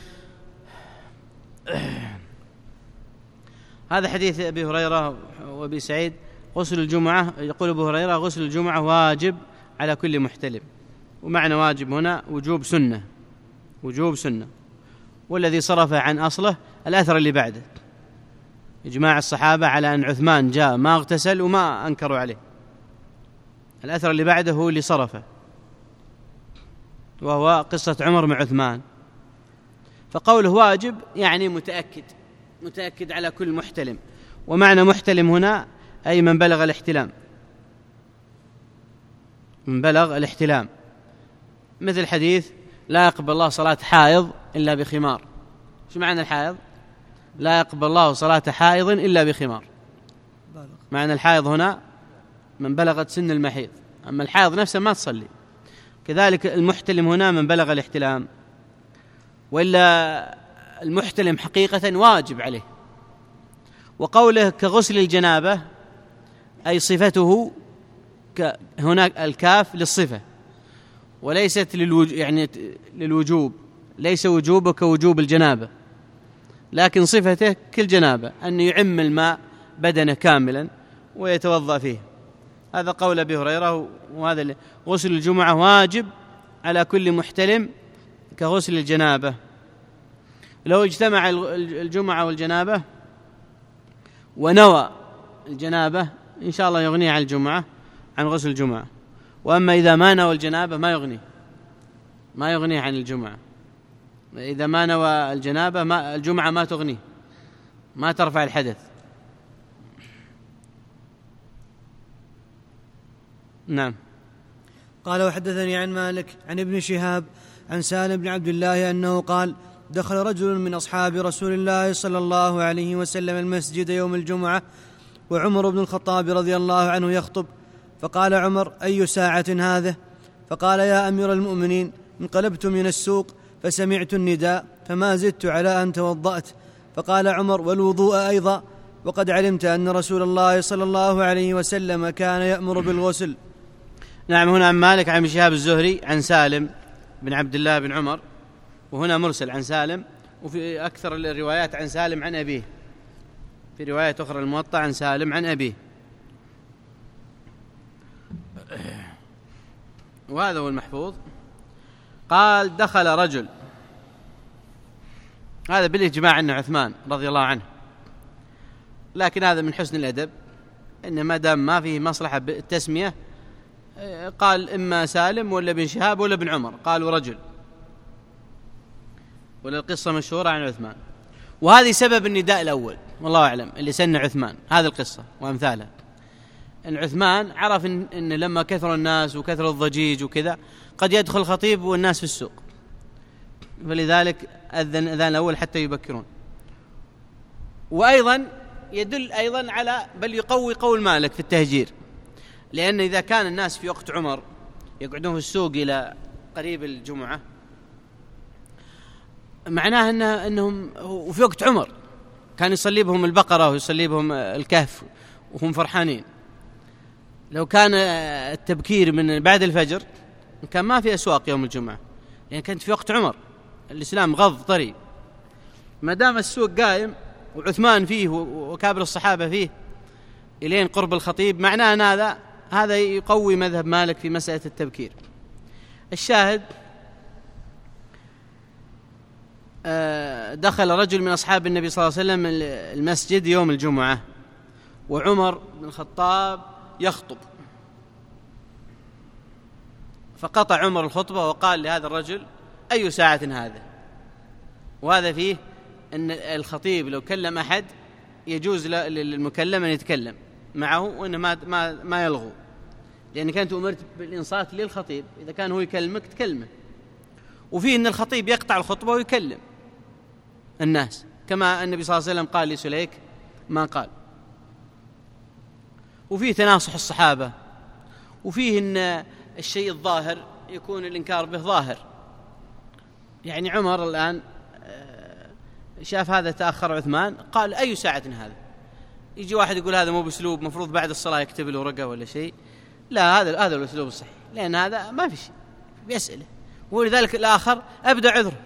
هذا حديث أبي هريرة وأبي سعيد غسل الجمعة، يقول أبو هريرة غسل الجمعة واجب على كل محتلم. ومعنى واجب هنا وجوب سنة، وجوب سنة، والذي صرف عن أصله الأثر اللي بعده، إجماع الصحابة على أن عثمان جاء ما اغتسل وما أنكروا عليه. الأثر اللي بعده هو اللي صرفه، وهو قصة عمر مع عثمان. فقوله واجب يعني متأكد، متأكد على كل محتلم. ومعنى محتلم هنا أي من بلغ الاحتلام، من بلغ الاحتلام، مثل حديث لا يقبل الله صلاة حائض إلا بخمار. شو معنى الحائض؟ لا يقبل الله صلاة حائض إلا بخمار. معنى الحائض هنا من بلغت سن المحيض، أما الحائض نفسه ما تصلي. كذلك المحتلم هنا من بلغ الاحتلام، وإلا المحتلم حقيقة واجب عليه. وقوله كغسل الجنابة أي صفته، هناك الكاف للصفة وليست للوجوب، يعني للوجوب، ليس وجوبه كوجوب الجنابة، لكن صفته كالجنابة أن يعم الماء بدنه كاملا ويتوضأ فيه. هذا قول أبي هريرة. وهذا غسل الجمعة واجب على كل محتلم كغسل الجنابة. لو اجتمع الجمعة والجنابة ونوى الجنابة إن شاء الله يغنيه عن الجمعة، عن غسل الجمعة. وأما إذا ما نوى الجنابة ما يغنيه، ما يغنيه عن الجمعة. إذا ما نوى الجنابة ما الجمعة ما تغنيه، ما ترفع الحدث. نعم. قال وحدثني عن مالك عن ابن شهاب عن سالم بن عبد الله أنه قال دخل رجل من أصحاب رسول الله صلى الله عليه وسلم المسجد يوم الجمعة وعمر بن الخطاب رضي الله عنه يخطب، فقال عمر أي ساعة هذه؟ فقال يا أمير المؤمنين انقلبت من السوق فسمعت النداء فما زدت على أن توضأت. فقال عمر والوضوء أيضا، وقد علمت أن رسول الله صلى الله عليه وسلم كان يأمر بالغسل. نعم. هنا عن مالك عن شهاب الزهري عن سالم بن عبد الله بن عمر، وهنا مرسل عن سالم، وفي أكثر الروايات عن سالم عن أبيه، في رواية أخرى الموطأ عن سالم عن أبيه. وهذا هو المحفوظ. قال دخل رجل، هذا بالإجماع أنه عثمان رضي الله عنه، لكن هذا من حسن الأدب إن ما دام ما فيه مصلحة بالتسمية قال إما سالم ولا بن شهاب ولا بن عمر، قالوا رجل، ولا القصة مشهورة عن عثمان. وهذه سبب النداء الأول والله أعلم اللي سن عثمان، هذه القصة وأمثالها. أن عثمان عرف إن, إن لما كثر الناس وكثر الضجيج وكذا قد يدخل الخطيب والناس في السوق، فلذلك أذن أذان الأول حتى يبكرون. وأيضا يدل أيضا على بل يقوي قول مالك في التهجير، لأن إذا كان الناس في وقت عمر يقعدون في السوق إلى قريب الجمعة معناه إن أنهم وفي وقت عمر كان يصلي بهم البقرة ويصلي بهم الكهف وهم فرحانين. لو كان التبكير من بعد الفجر كان ما في أسواق يوم الجمعة، لأن يعني كانت في وقت عمر الإسلام غض طري. ما دام السوق قائم وعثمان فيه وكابر الصحابة فيه إلين قرب الخطيب، معناه أن هذا هذا يقوي مذهب مالك في مسألة التبكير. الشاهد دخل رجل من أصحاب النبي صلى الله عليه وسلم المسجد يوم الجمعة وعمر بن الخطاب يخطب، فقطع عمر الخطبة وقال لهذا الرجل أي ساعة هذا؟ وهذا فيه أن الخطيب لو كلم أحد يجوز للمكلم أن يتكلم معه وأنه ما, ما, ما يلغو، لأن كانت أمرت بالإنصات للخطيب، إذا كان هو يكلمك تكلمه. وفيه أن الخطيب يقطع الخطبة ويكلم الناس كما النبي صلى الله عليه وسلم قال لسليك ما قال. وفيه تناصح الصحابة، وفيه أن الشيء الظاهر يكون الإنكار به ظاهر. يعني عمر الآن شاف هذا تأخر عثمان قال أي ساعة هذا؟ يجي واحد يقول هذا مو بأسلوب، مفروض بعد الصلاة يكتب له ورقة ولا شيء. لا، هذا هذا الأسلوب الصحيح، لأن هذا ما في شيء بيسأله. ولذلك الآخر أبدأ عذره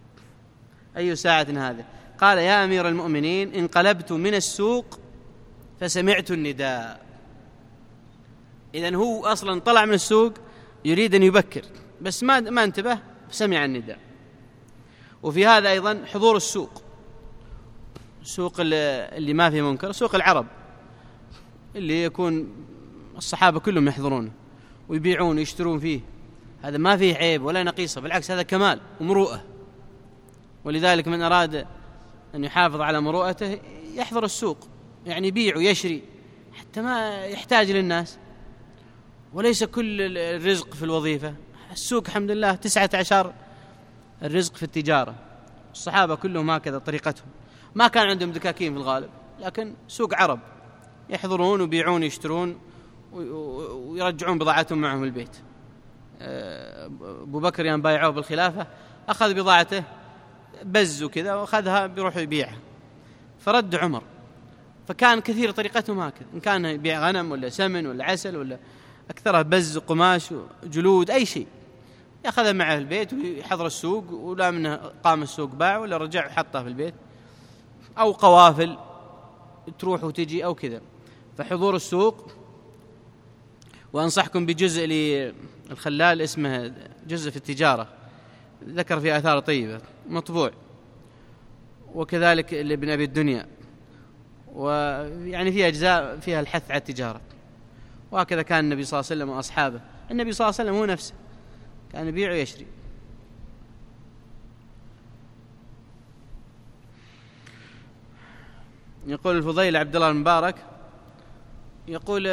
أي ساعة هذا؟ قال يا أمير المؤمنين انقلبت من السوق فسمعت النداء. إذن هو أصلا طلع من السوق يريد أن يبكر، بس ما ما انتبه، سمع النداء. وفي هذا أيضا حضور السوق، السوق اللي ما فيه منكر، سوق العرب اللي يكون الصحابة كلهم يحضرونه ويبيعون ويشترون فيه، هذا ما فيه عيب ولا نقيصة، بالعكس هذا كمال ومروءة. ولذلك من أراد أن يحافظ على مروءته يحضر السوق، يعني يبيع ويشري حتى ما يحتاج للناس. وليس كل الرزق في الوظيفة، السوق الحمد لله تسعة عشر الرزق في التجارة. الصحابة كلهم هكذا طريقتهم، ما كان عندهم دكاكين في الغالب، لكن سوق عرب يحضرون ويبيعون ويشترون ويرجعون بضاعتهم معهم البيت. أبو بكر يوم بايعوه بالخلافة أخذ بضاعته بز وكذا وأخذها بيروح يبيعها، فرد عمر. فكان كثير طريقتهم هكذا، إن كان يبيع غنم ولا سمن ولا عسل ولا أكثرها بز وقماش وجلود أي شيء، يأخذها معه البيت ويحضر السوق، ولا منه قام السوق باع ولا رجع وحطها في البيت، أو قوافل تروح وتجي أو كذا. فحضور السوق. وأنصحكم بجزء للخلال اسمه جزء في التجارة، ذكر في آثار طيبة مطبوع، وكذلك لابن أبي الدنيا، ويعني في أجزاء فيها الحث على التجارة. وهكذا كان النبي صلى الله عليه وسلم وأصحابه. النبي صلى الله عليه وسلم هو نفسه كان يبيع ويشري. يقول الفضيل عبد الله المبارك، يقول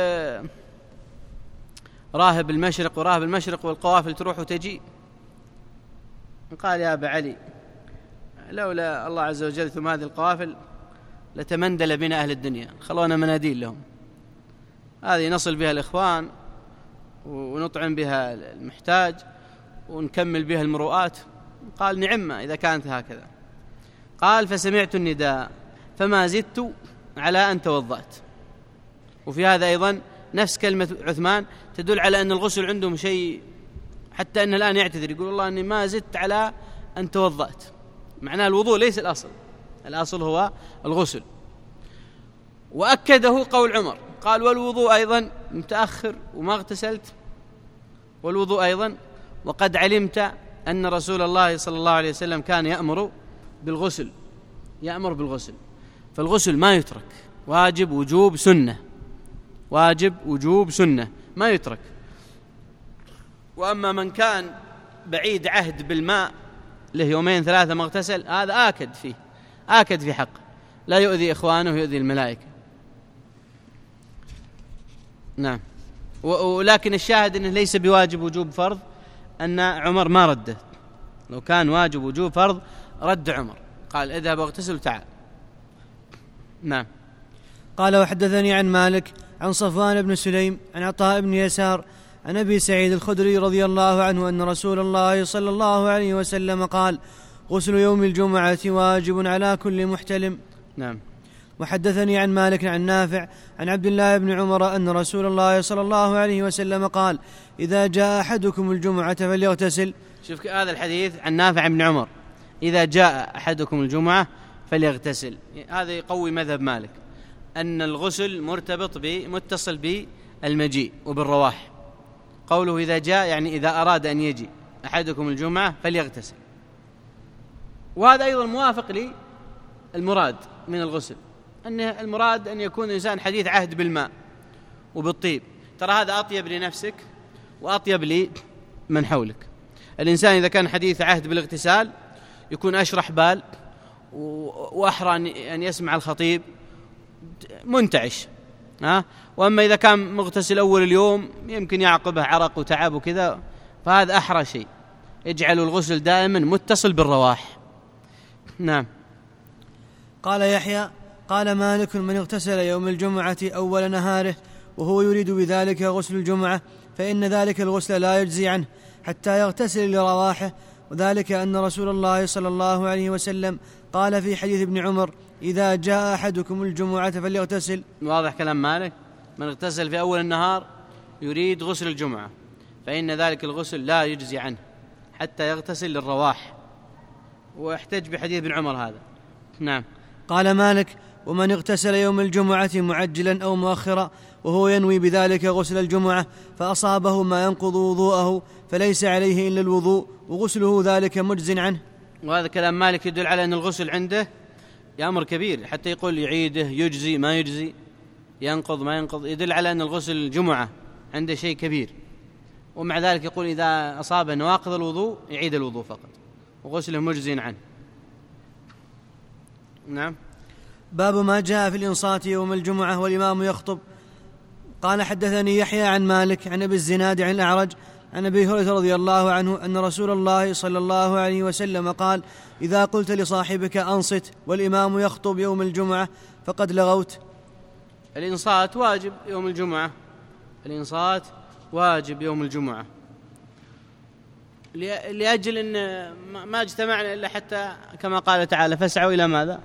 راهب المشرق وراهب المشرق والقوافل تروح وتجي. قال يا أبا علي لولا الله عز وجل ثم هذه القوافل لتمندل بنا أهل الدنيا، خلونا مناديل لهم، هذه نصل بها الإخوان ونطعم بها المحتاج ونكمل بها المروءات. قال نعمة إذا كانت هكذا. قال فسمعت النداء فما زدت على أن توضأت. وفي هذا أيضا نفس كلمة عثمان تدل على أن الغسل عندهم شيء، حتى أنه الآن يعتذر يقول والله أني ما زدت على أن توضأت، معناه الوضوء ليس الأصل، الأصل هو الغسل. وأكده قول عمر، قال والوضوء أيضا متأخر وما اغتسلت، والوضوء أيضا وقد علمت أن رسول الله صلى الله عليه وسلم كان يأمر بالغسل، يأمر بالغسل. فالغسل ما يترك، واجب وجوب سنة، واجب وجوب سنة ما يترك. وأما من كان بعيد عهد بالماء له يومين ثلاثة ما اغتسل، هذا آكد فيه، آكد في حقه، لا يؤذي إخوانه ويؤذي الملائكة. نعم. ولكن الشاهد أنه ليس بواجب وجوب فرض، أن عمر ما رده، لو كان واجب وجوب فرض رد عمر، قال اذهب واغتسل وتعال. نعم. قال وحدثني عن مالك عن صفوان بن سليم عن عطاء بن يسار عن أبي سعيد الخدري رضي الله عنه أن رسول الله صلى الله عليه وسلم قال غسل يوم الجمعة واجب على كل محتلم. نعم. وحدثني عن مالك عن نافع عن عبد الله بن عمر أن رسول الله صلى الله عليه وسلم قال إذا جاء أحدكم الجمعة فليغتسل. شوف هذا الحديث عن نافع بن عمر، إذا جاء أحدكم الجمعة فليغتسل، هذا يقوي مذهب مالك أن الغسل مرتبط بمتصل بالمجيء وبالرواح. قوله إذا جاء يعني إذا أراد أن يجي أحدكم الجمعة فليغتسل، وهذا أيضا موافق للمراد من الغسل، أن المراد أن يكون الإنسان حديث عهد بالماء وبالطيب. ترى هذا أطيب لنفسك وأطيب لمن حولك. الإنسان إذا كان حديث عهد بالاغتسال يكون أشرح بال وأحرى أن يسمع الخطيب منتعش، ها. وأما إذا كان مغتسل أول اليوم يمكن يعقبه عرق وتعب وكذا، فهذا أحرى شيء، اجعل الغسل دائما متصل بالرواح. نعم. قال يحيى قال مالك من اغتسل يوم الجمعة أول نهاره وهو يريد بذلك غسل الجمعة فإن ذلك الغسل لا يجزي عنه حتى يغتسل لرواحه، وذلك أن رسول الله صلى الله عليه وسلم قال في حديث ابن عمر إذا جاء أحدكم الجمعة فليغتسل. واضح كلام مالك، من اغتسل في أول النهار يريد غسل الجمعة فإن ذلك الغسل لا يجزي عنه حتى يغتسل للرواح، واحتج بحديث ابن عمر هذا. نعم. قال مالك: ومن اغتسل يوم الجمعة معجلا أو مؤخرا وهو ينوي بذلك غسل الجمعة فأصابه ما ينقض وضوءه فليس عليه إلا الوضوء وغسله ذلك مجز عنه. وهذا كلام مالك يدل على أن الغسل عنده أمر كبير، حتى يقول يعيده، يجزي ما يجزي، ينقض ما ينقض، يدل على أن الغسل الجمعة عنده شيء كبير. ومع ذلك يقول إذا أصاب نواقض الوضوء يعيد الوضوء فقط وغسله مجز عنه. نعم. باب ما جاء في الإنصات يوم الجمعة والإمام يخطب. قال: حدثني يحيى عن مالك عن أبي الزناد عن الأعرج عن أبي هريرة رضي الله عنه أن رسول الله صلى الله عليه وسلم قال: إذا قلت لصاحبك أنصت والإمام يخطب يوم الجمعة فقد لغوت. الإنصات واجب يوم الجمعة، الإنصات واجب يوم الجمعة، لأجل أن ما اجتمعنا إلا حتى كما قال تعالى: فاسعوا إلى ماذا؟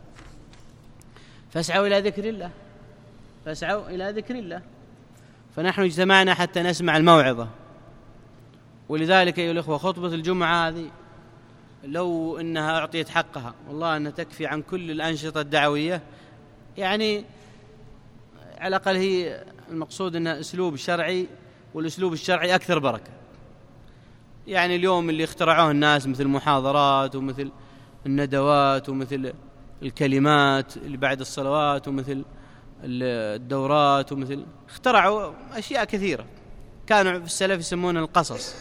فاسعوا إلى ذكر الله، فاسعوا إلى ذكر الله. فنحن اجتمعنا حتى نسمع الموعظة. ولذلك أيها الأخوة خطبة الجمعة هذه لو أنها أعطيت حقها والله أنها تكفي عن كل الأنشطة الدعوية، يعني على الأقل هي المقصود أنها أسلوب شرعي، والأسلوب الشرعي أكثر بركة. يعني اليوم اللي اخترعوه الناس مثل المحاضرات ومثل الندوات ومثل الكلمات اللي بعد الصلوات ومثل الدورات ومثل، اخترعوا أشياء كثيرة كانوا في السلف يسمون القصص.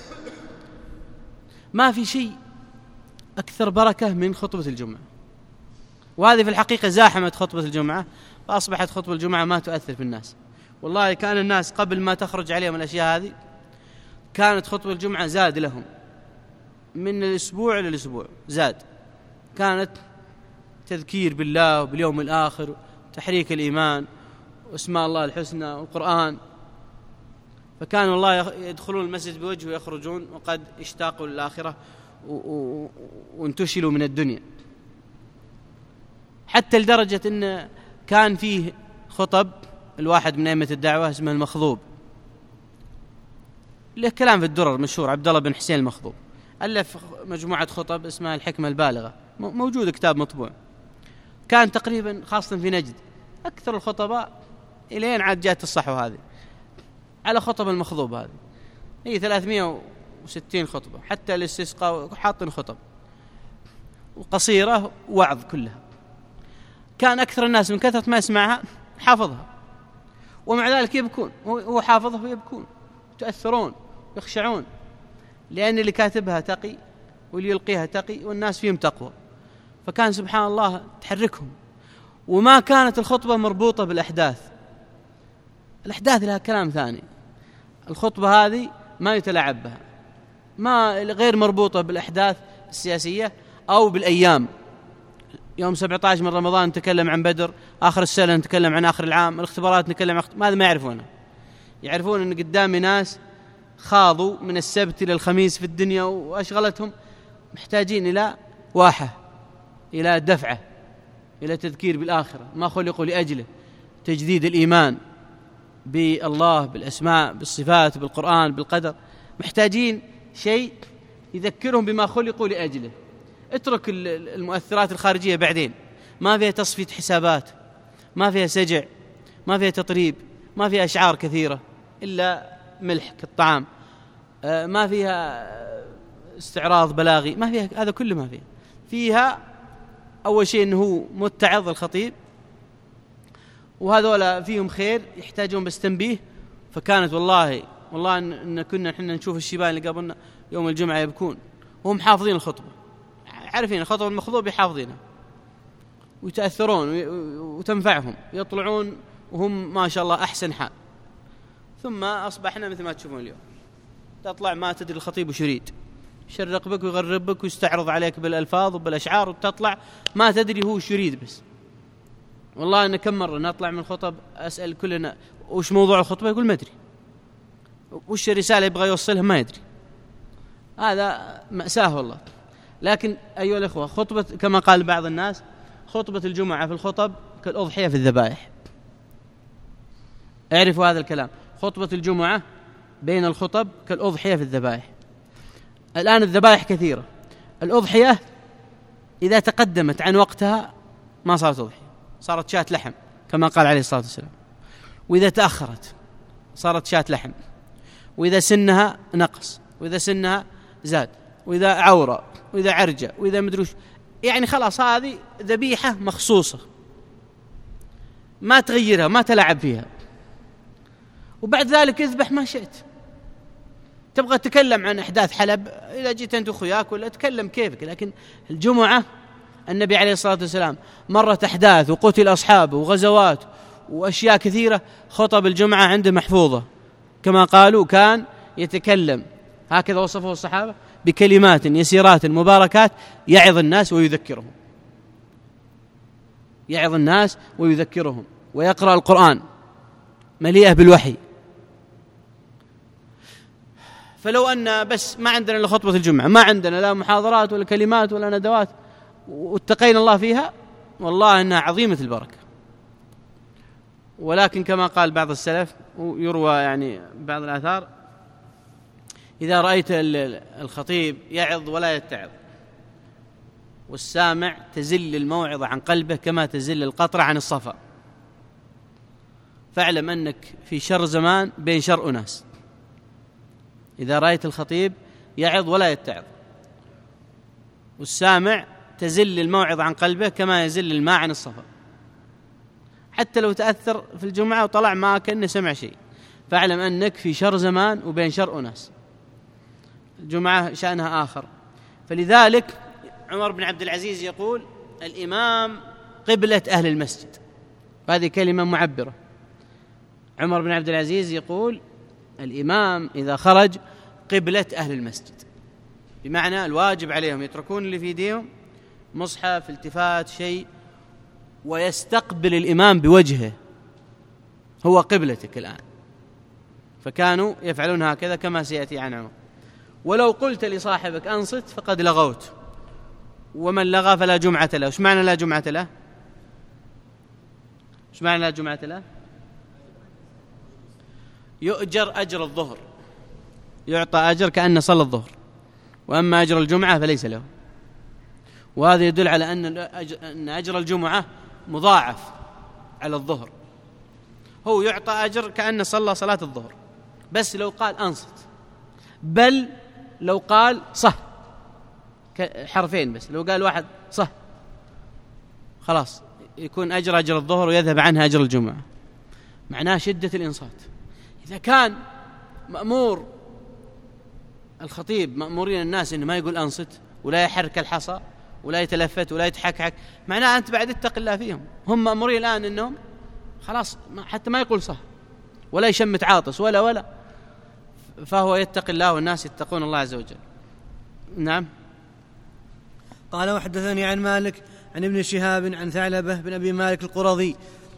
ما في شيء أكثر بركة من خطبة الجمعة، وهذه في الحقيقة زاحمت خطبة الجمعة، فأصبحت خطبة الجمعة ما تؤثر في الناس. والله كان الناس قبل ما تخرج عليهم الأشياء هذه كانت خطبة الجمعة زاد لهم من الأسبوع للأسبوع، زاد. كانت تذكير بالله وباليوم الآخر، تحريك الإيمان واسماء الله الحسنى والقرآن. فكانوا والله يدخلون المسجد بوجه ويخرجون وقد اشتاقوا للآخرة وانتشلوا من الدنيا، حتى لدرجة أن كان فيه خطب الواحد من أئمة الدعوة اسمه المخضوب، له كلام في الدرر مشهور، عبد الله بن حسين المخضوب، ألف مجموعة خطب اسمها الحكمة البالغة، موجود كتاب مطبوع. كان تقريبا خاصة في نجد أكثر الخطباء إلين عاد جاءت الصحوة هذه على خطب المخضوب هذه، هي ثلاثمائة وستين خطبة، حتى الاستسقاء حاطين خطب وقصيرة وعظ كلها. كان أكثر الناس من كثرة ما يسمعها حافظها، ومع ذلك يبكون، هو حافظه ويبكون، تأثرون يخشعون، لأن اللي كاتبها تقي واللي يلقيها تقي والناس فيهم تقوى. فكان سبحان الله تحركهم. وما كانت الخطبة مربوطة بالأحداث، الأحداث لها كلام ثاني، الخطبة هذه ما يتلاعب بها، ما غير مربوطة بالأحداث السياسية أو بالأيام. يوم سبعة عشر من رمضان نتكلم عن بدر، آخر السنة نتكلم عن آخر العام، الاختبارات نتكلم عن ماذا؟ ما يعرفونه. يعرفون أن قدامي ناس خاضوا من السبت إلى الخميس في الدنيا وأشغلتهم، محتاجين إلى واحة، إلى دفعة، إلى تذكير بالآخرة، ما خلقوا لأجله، تجديد الإيمان بالله، بالأسماء، بالصفات، بالقرآن، بالقدر. محتاجين شيء يذكرهم بما خلقوا لأجله. اترك المؤثرات الخارجية بعدين، ما فيها تصفية حسابات، ما فيها سجع، ما فيها تطريب، ما فيها أشعار كثيرة إلا ملح كالطعام، ما فيها استعراض بلاغي، ما فيها هذا كله. ما فيها فيها أول شيء أنه متعظ الخطيب، وهذولا فيهم خير يحتاجون بس تنبيه. فكانت والله والله إن كنا نحن نشوف الشيبان اللي قبلنا يوم الجمعة يبكون وهم حافظين الخطبة، عارفين الخطبة المخضوب حافظينها، ويتأثرون وتنفعهم، يطلعون وهم ما شاء الله أحسن حال. ثم أصبحنا مثل ما تشوفون اليوم، تطلع ما تدري الخطيب وش يريد، يشرق بك ويغرب بك ويستعرض عليك بالألفاظ وبالأشعار، وتطلع ما تدري هو وش يريد. بس والله أن كم مرة نطلع من الخطب أسأل كلنا وش موضوع الخطبة، يقول ما أدري، وش الرسالة يبغى يوصلها ما يدري. هذا مأساة والله. لكن أيها الأخوة، خطبة كما قال بعض الناس، خطبة الجمعة في الخطب كالأضحية في الذبائح. اعرفوا هذا الكلام، خطبة الجمعة بين الخطب كالأضحية في الذبائح. الآن الذبائح كثيرة، الأضحية إذا تقدمت عن وقتها ما صارت أضحية، صارت شاة لحم كما قال عليه الصلاة والسلام. وإذا تأخرت صارت شاة لحم، وإذا سنها نقص، وإذا سنها زاد، وإذا عورة، وإذا عرجة، وإذا مدروش، يعني خلاص هذه ذبيحة مخصوصة ما تغيرها ما تلعب فيها. وبعد ذلك اذبح ما شئت. تبغى تتكلم عن أحداث حلب إذا جيت أنت أخوياك ولا تكلم كيفك، لكن الجمعة النبي عليه الصلاة والسلام مرت أحداث وقتل أصحابه وغزوات وأشياء كثيرة، خطب الجمعة عنده محفوظة كما قالوا كان يتكلم هكذا وصفه الصحابة بكلمات يسيرات مباركات يعظ الناس ويذكرهم، يعظ الناس ويذكرهم، ويقرأ القرآن مليئة بالوحي. فلو أن بس ما عندنا إلا خطبة الجمعة، ما عندنا لا محاضرات ولا كلمات ولا ندوات، واتقينا الله فيها، والله أنها عظيمة البركة. ولكن كما قال بعض السلف ويروى يعني بعض الآثار: إذا رأيت الخطيب يعظ ولا يتعظ، والسامع تزل الموعظة عن قلبه كما تزل القطرة عن الصفا، فاعلم أنك في شر زمان بين شر أناس. إذا رأيت الخطيب يعظ ولا يتعظ، والسامع تزل الموعظة عن قلبه كما يزل الماء عن الصفا، حتى لو تأثر في الجمعة وطلع ما كأنه سمع شيء، فاعلم أنك في شر زمان وبين شر أناس. الجمعة شأنها آخر. فلذلك عمر بن عبد العزيز يقول: الإمام قبلة أهل المسجد. وهذه كلمة معبرة. عمر بن عبد العزيز يقول: الإمام إذا خرج قبلة أهل المسجد، بمعنى الواجب عليهم يتركون اللي في يديهم، مصحف، التفات، شيء، ويستقبل الإمام بوجهه، هو قبلتك الآن. فكانوا يفعلون هكذا كما سيأتي عن عمر. ولو قلت لصاحبك أنصت فقد لغوت، ومن لغى فلا جمعة له. وش معنى لا جمعة له؟ وش معنى لا جمعة له؟ يؤجر أجر الظهر، يعطى أجر كأنه صلى الظهر، وأما أجر الجمعة فليس له. وهذا يدل على أن أجر الجمعة مضاعف على الظهر، هو يعطى أجر كأنه صلى صلاة الظهر، بس لو قال أنصت، بل لو قال صح، حرفين بس، لو قال واحد صح خلاص يكون أجر أجر الظهر ويذهب عنها أجر الجمعة. معناه شدة الإنصات. إذا كان مأمور الخطيب، مأمورين الناس إنه ما يقول أنصت ولا يحرك الحصى ولا يتلفت ولا يتحكحك، معناه أنت بعد اتق الله فيهم. هم مأمورين الآن إنهم خلاص حتى ما يقول صح ولا يشمت عاطس ولا ولا فهو يتق الله والناس يتقون الله عز وجل. نعم. قال: وحدثني عن مالك عن ابن شهاب عن ثعلبة بن أبي مالك القرظي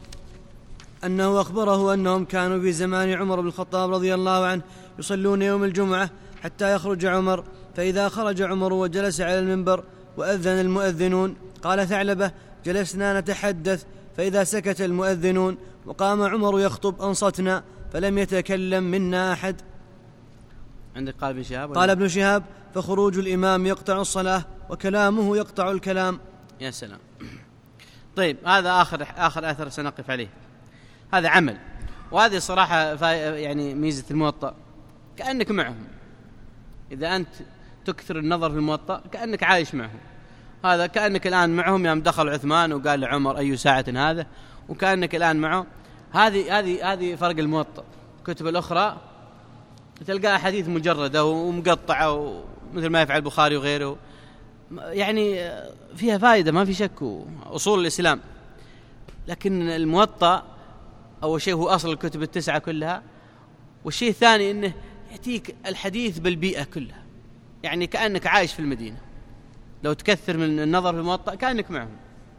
أنه أخبره أنهم كانوا في زمان عمر بن الخطاب رضي الله عنه يصلون يوم الجمعة حتى يخرج عمر، فإذا خرج عمر وجلس على المنبر وأذن المؤذنون، قال ثعلبة: جلسنا نتحدث، فإذا سكت المؤذنون وقام عمر يخطب أنصتنا، فلم يتكلم منا أحد. عندك قال ابن شهاب؟ قال ابن شهاب: فخروج الإمام يقطع الصلاة وكلامه يقطع الكلام. يا سلام. طيب، هذا آخر آخر أثر سنقف عليه. هذا عمل، وهذه الصراحة يعني ميزة الموطأ، كأنك معهم. إذا أنت تكثر النظر في الموطأ كأنك عايش معهم. هذا كأنك الآن معهم يوم دخل عثمان وقال لعمر: أي ساعة هذا، وكأنك الآن معه. هذه هذه هذه فرق الموطأ. الكتب الأخرى تلقى حديث مجردة ومقطعة مثل ما يفعل البخاري وغيره، يعني فيها فائدة ما في شك، أصول الإسلام. لكن الموطأ أول شيء هو أصل الكتب التسعة كلها، والشيء الثاني أنه يأتيك الحديث بالبيئة كلها، يعني كأنك عايش في المدينة. لو تكثر من النظر في الموطأ كأنك معهم.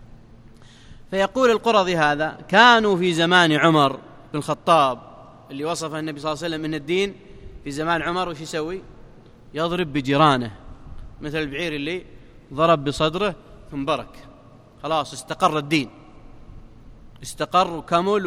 فيقول القرظي هذا: كانوا في زمان عمر بن الخطاب اللي وصفه النبي صلى الله عليه وسلم من الدين في زمان عمر، وش يسوي؟ يضرب بجيرانه، مثل البعير اللي ضرب بصدره ثم برك، خلاص استقر الدين، استقر وكمل،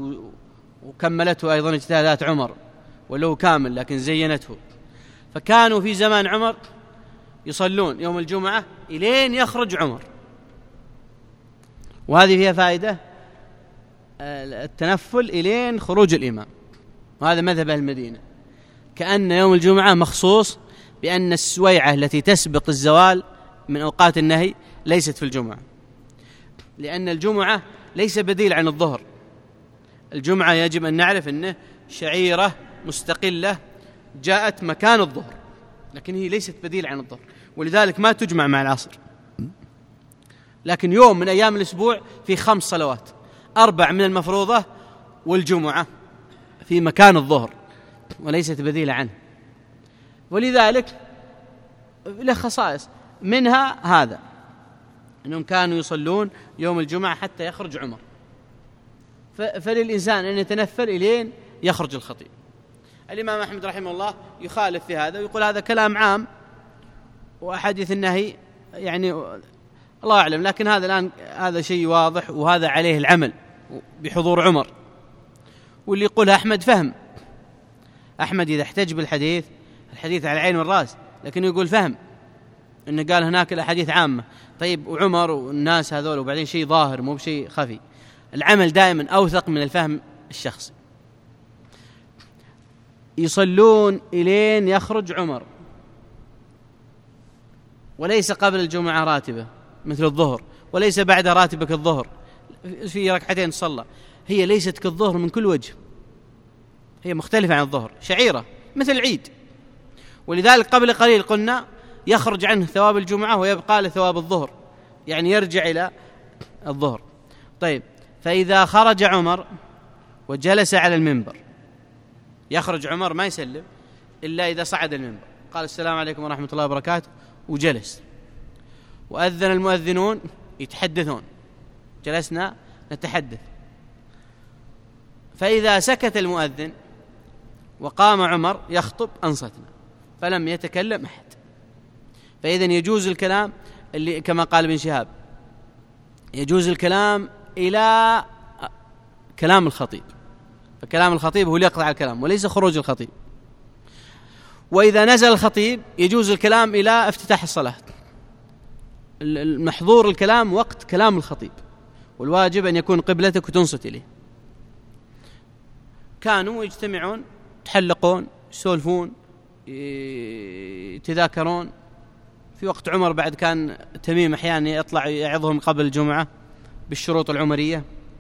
وكملته أيضا اجتهادات عمر ولو كامل لكن زينته. فكانوا في زمان عمر يصلون يوم الجمعة إلين يخرج عمر، وهذه فيها فائدة التنفل إلين خروج الإمام، وهذا مذهب أهل المدينة، كأن يوم الجمعة مخصوص بأن السويعة التي تسبق الزوال من أوقات النهي ليست في الجمعة، لأن الجمعة ليس بديل عن الظهر. الجمعة يجب أن نعرف أنه شعيرة مستقلة جاءت مكان الظهر، لكن هي ليست بديل عن الظهر، ولذلك ما تجمع مع العصر. لكن يوم من أيام الأسبوع في خمس صلوات، أربع من المفروضة والجمعة في مكان الظهر وليست بديلة عنه، ولذلك له خصائص، منها هذا أنهم كانوا يصلون يوم الجمعة حتى يخرج عمر، فللإنسان أن يتنفل إلين يخرج الخطيب. الإمام أحمد رحمه الله يخالف في هذا ويقول هذا كلام عام وأحاديث النهي يعني الله أعلم، لكن هذا الآن هذا شيء واضح وهذا عليه العمل بحضور عمر. واللي يقولها أحمد فهم، أحمد إذا احتج بالحديث الحديث على العين والرأس، لكن يقول فهم إنه قال هناك الأحاديث عامة. طيب وعمر والناس هذول وبعدين شيء ظاهر مو بشيء خفي، العمل دائما أوثق من الفهم الشخصي. يصلون إلين يخرج عمر، وليس قبل الجمعة راتبة مثل الظهر، وليس بعد راتبة كالظهر في ركعتين صلى، هي ليست كالظهر من كل وجه، هي مختلفة عن الظهر، شعيرة مثل العيد. ولذلك قبل قليل قلنا يخرج عنه ثواب الجمعة ويبقى له ثواب الظهر، يعني يرجع إلى الظهر. طيب فإذا خرج عمر وجلس على المنبر، يخرج عمر ما يسلم إلا إذا صعد المنبر، قال السلام عليكم ورحمة الله وبركاته وجلس، وأذن المؤذنون يتحدثون، جلسنا نتحدث. فإذا سكت المؤذن وقام عمر يخطب أنصتنا، فلم يتكلم أحد. فإذن يجوز الكلام اللي كما قال ابن شهاب، يجوز الكلام إلى كلام الخطيب، فكلام الخطيب هو اللي يقطع الكلام وليس خروج الخطيب. وإذا نزل الخطيب يجوز الكلام إلى افتتاح الصلاة، المحظور الكلام وقت كلام الخطيب، والواجب أن يكون قبلتك وتنصت إليه. كانوا يجتمعون يتحلقون يسولفون يتذاكرون. في وقت عمر بعد كان تميم أحيانا يطلع يعظهم قبل الجمعة بالشروط العمرية،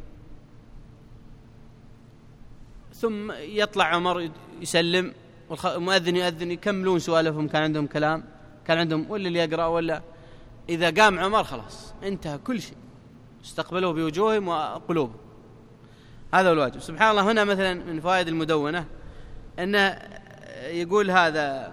ثم يطلع عمر يسلم والمؤذن يؤذن، يكملون سوالفهم، كان عندهم كلام، كان عندهم ولا اللي يقرأ ولا. إذا قام عمر خلاص انتهى كل شيء، استقبلوه بوجوههم وقلوبهم. هذا هو الواجب. سبحان الله، هنا مثلا من فوائد المدونة أنه يقول هذا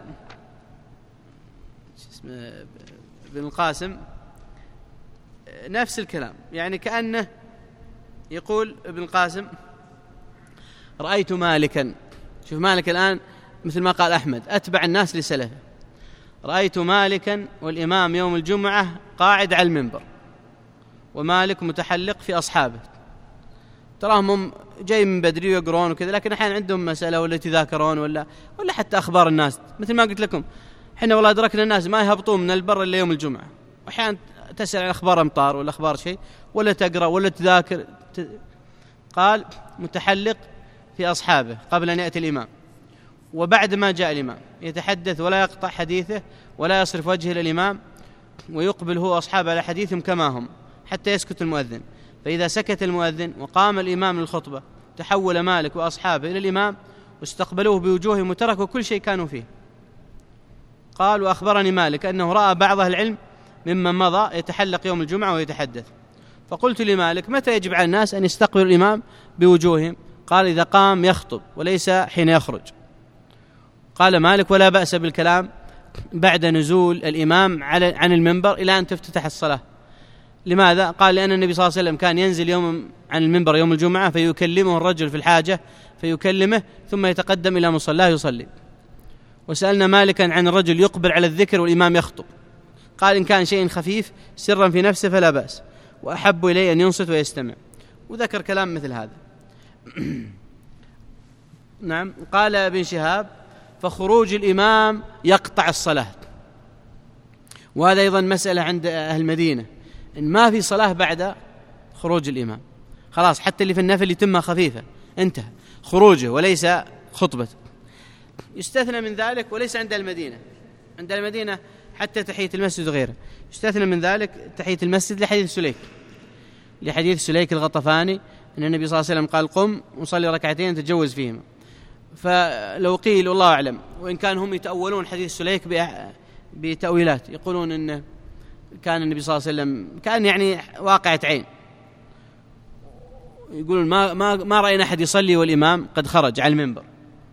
اسمه ابن القاسم نفس الكلام، يعني كأنه يقول ابن القاسم رأيت مالكا، شوف مالك الآن مثل ما قال أحمد أتبع الناس لسلفه، رأيت مالكا والإمام يوم الجمعة قاعد على المنبر ومالك متحلق في أصحابه، تراهم جاي من بدري ويقرون وكذا، لكن أحيانا عندهم مسألة ولا يتذاكرون ولا ولا حتى أخبار الناس. مثل ما قلت لكم حين والله أدركنا الناس ما يهبطون من البر إلا يوم الجمعة، وأحيانا تسأل عن أخبار أمطار ولا أخبار شيء ولا تقرأ ولا تذاكر. قال متحلق في أصحابه قبل أن يأتي الإمام، وبعد ما جاء الإمام يتحدث ولا يقطع حديثه ولا يصرف وجهه إلى الإمام، ويقبل هو أصحابه على حديثهم كما هم حتى يسكت المؤذن. فإذا سكت المؤذن وقام الإمام للخطبة تحول مالك وأصحابه إلى الإمام واستقبلوه بوجوههم وتركوا كل شيء كانوا فيه. قال وأخبرني مالك أنه رأى بعض أهل العلم ممن مضى يتحلق يوم الجمعة ويتحدث، فقلت لمالك متى يجب على الناس أن يستقبلوا الإمام بوجوههم؟ قال إذا قام يخطب وليس حين يخرج. قال مالك ولا بأس بالكلام بعد نزول الإمام عن المنبر إلى أن تفتتح الصلاة. لماذا؟ قال لأن النبي صلى الله عليه وسلم كان ينزل يوم عن المنبر يوم الجمعة فيكلمه الرجل في الحاجة فيكلمه ثم يتقدم إلى مصلاه يصلي. وسألنا مالكا عن الرجل يقبل على الذكر والإمام يخطب، قال إن كان شيء خفيف سرا في نفسه فلا بأس، وأحب إليه أن ينصت ويستمع، وذكر كلام مثل هذا. نعم. قال ابن شهاب فخروج الإمام يقطع الصلاة، وهذا أيضا مسألة عند أهل المدينة، إن ما في صلاة بعد خروج الإمام، خلاص حتى اللي في النفل يتمها خفيفة، انتهى خروجه وليس خطبته. يستثنى من ذلك، وليس عند المدينة، عند المدينة حتى تحية المسجد وغيره. يستثنى من ذلك تحية المسجد لحديث سليك، لحديث سليك الغطفاني أن النبي صلى الله عليه وسلم قال قم وصلي ركعتين تتجوز فيهما. فلو قيل والله أعلم، وإن كان هم يتأولون حديث سليك بتأويلات، يقولون أن كان النبي صلى الله عليه وسلم كان يعني واقعة عين، يقولون ما, ما, ما رأينا أحد يصلي والإمام قد خرج على المنبر،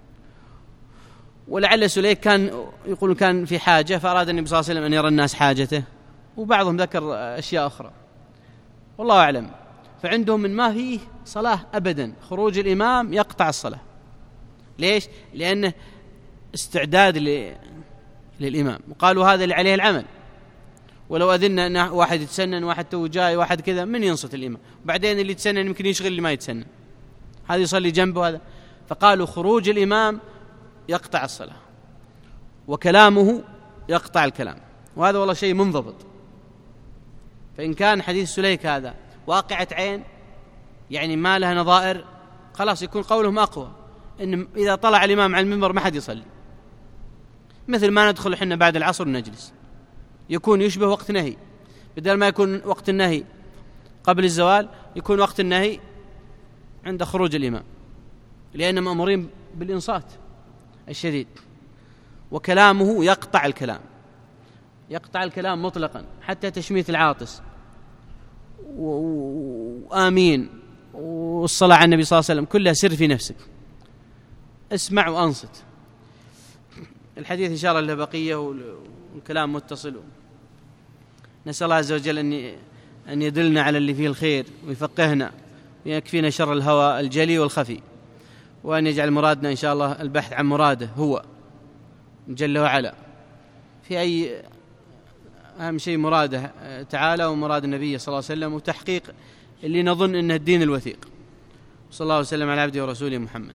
ولعل سليك كان يقولون كان في حاجة فأراد النبي صلى الله عليه وسلم أن يرى الناس حاجته، وبعضهم ذكر أشياء أخرى والله أعلم. فعندهم من ما فيه صلاة أبدا، خروج الإمام يقطع الصلاة. ليش؟ لأنه استعداد للإمام، وقالوا هذا اللي عليه العمل، ولو أذن أن واحد يتسنن، واحد تو جاي، واحد كذا، من ينصت الإمام؟ وبعدين اللي يتسنن يمكن يشغل اللي ما يتسنن، هذا يصلي جنبه هذا. فقالوا خروج الإمام يقطع الصلاة، وكلامه يقطع الكلام، وهذا والله شيء منضبط. فإن كان حديث سليك هذا واقعة عين يعني ما لها نظائر، خلاص يكون قولهم أقوى، إن إذا طلع الإمام على المنبر ما حد يصلي، مثل ما ندخل إحنا بعد العصر ونجلس، يكون يشبه وقت نهي، بدل ما يكون وقت النهي قبل الزوال يكون وقت النهي عند خروج الإمام، لأنهم مأمورين بالإنصات الشديد. وكلامه يقطع الكلام، يقطع الكلام مطلقا، حتى تشميت العاطس وآمين والصلاة على النبي صلى الله عليه وسلم كلها سر في نفسك، اسمع وأنصت. الحديث إن شاء الله له بقية والكلام متصل. نسأل الله عز وجل أن أن يدلنا على اللي فيه الخير ويفقهنا ويكفينا شر الهوى الجلي والخفي، وأن يجعل مرادنا إن شاء الله البحث عن مراده هو جل وعلا في أي أهم شيء، مراده تعالى ومراد النبي صلى الله عليه وسلم، وتحقيق اللي نظن أنه الدين الوثيق. صلى الله وسلم على عبده ورسوله محمد.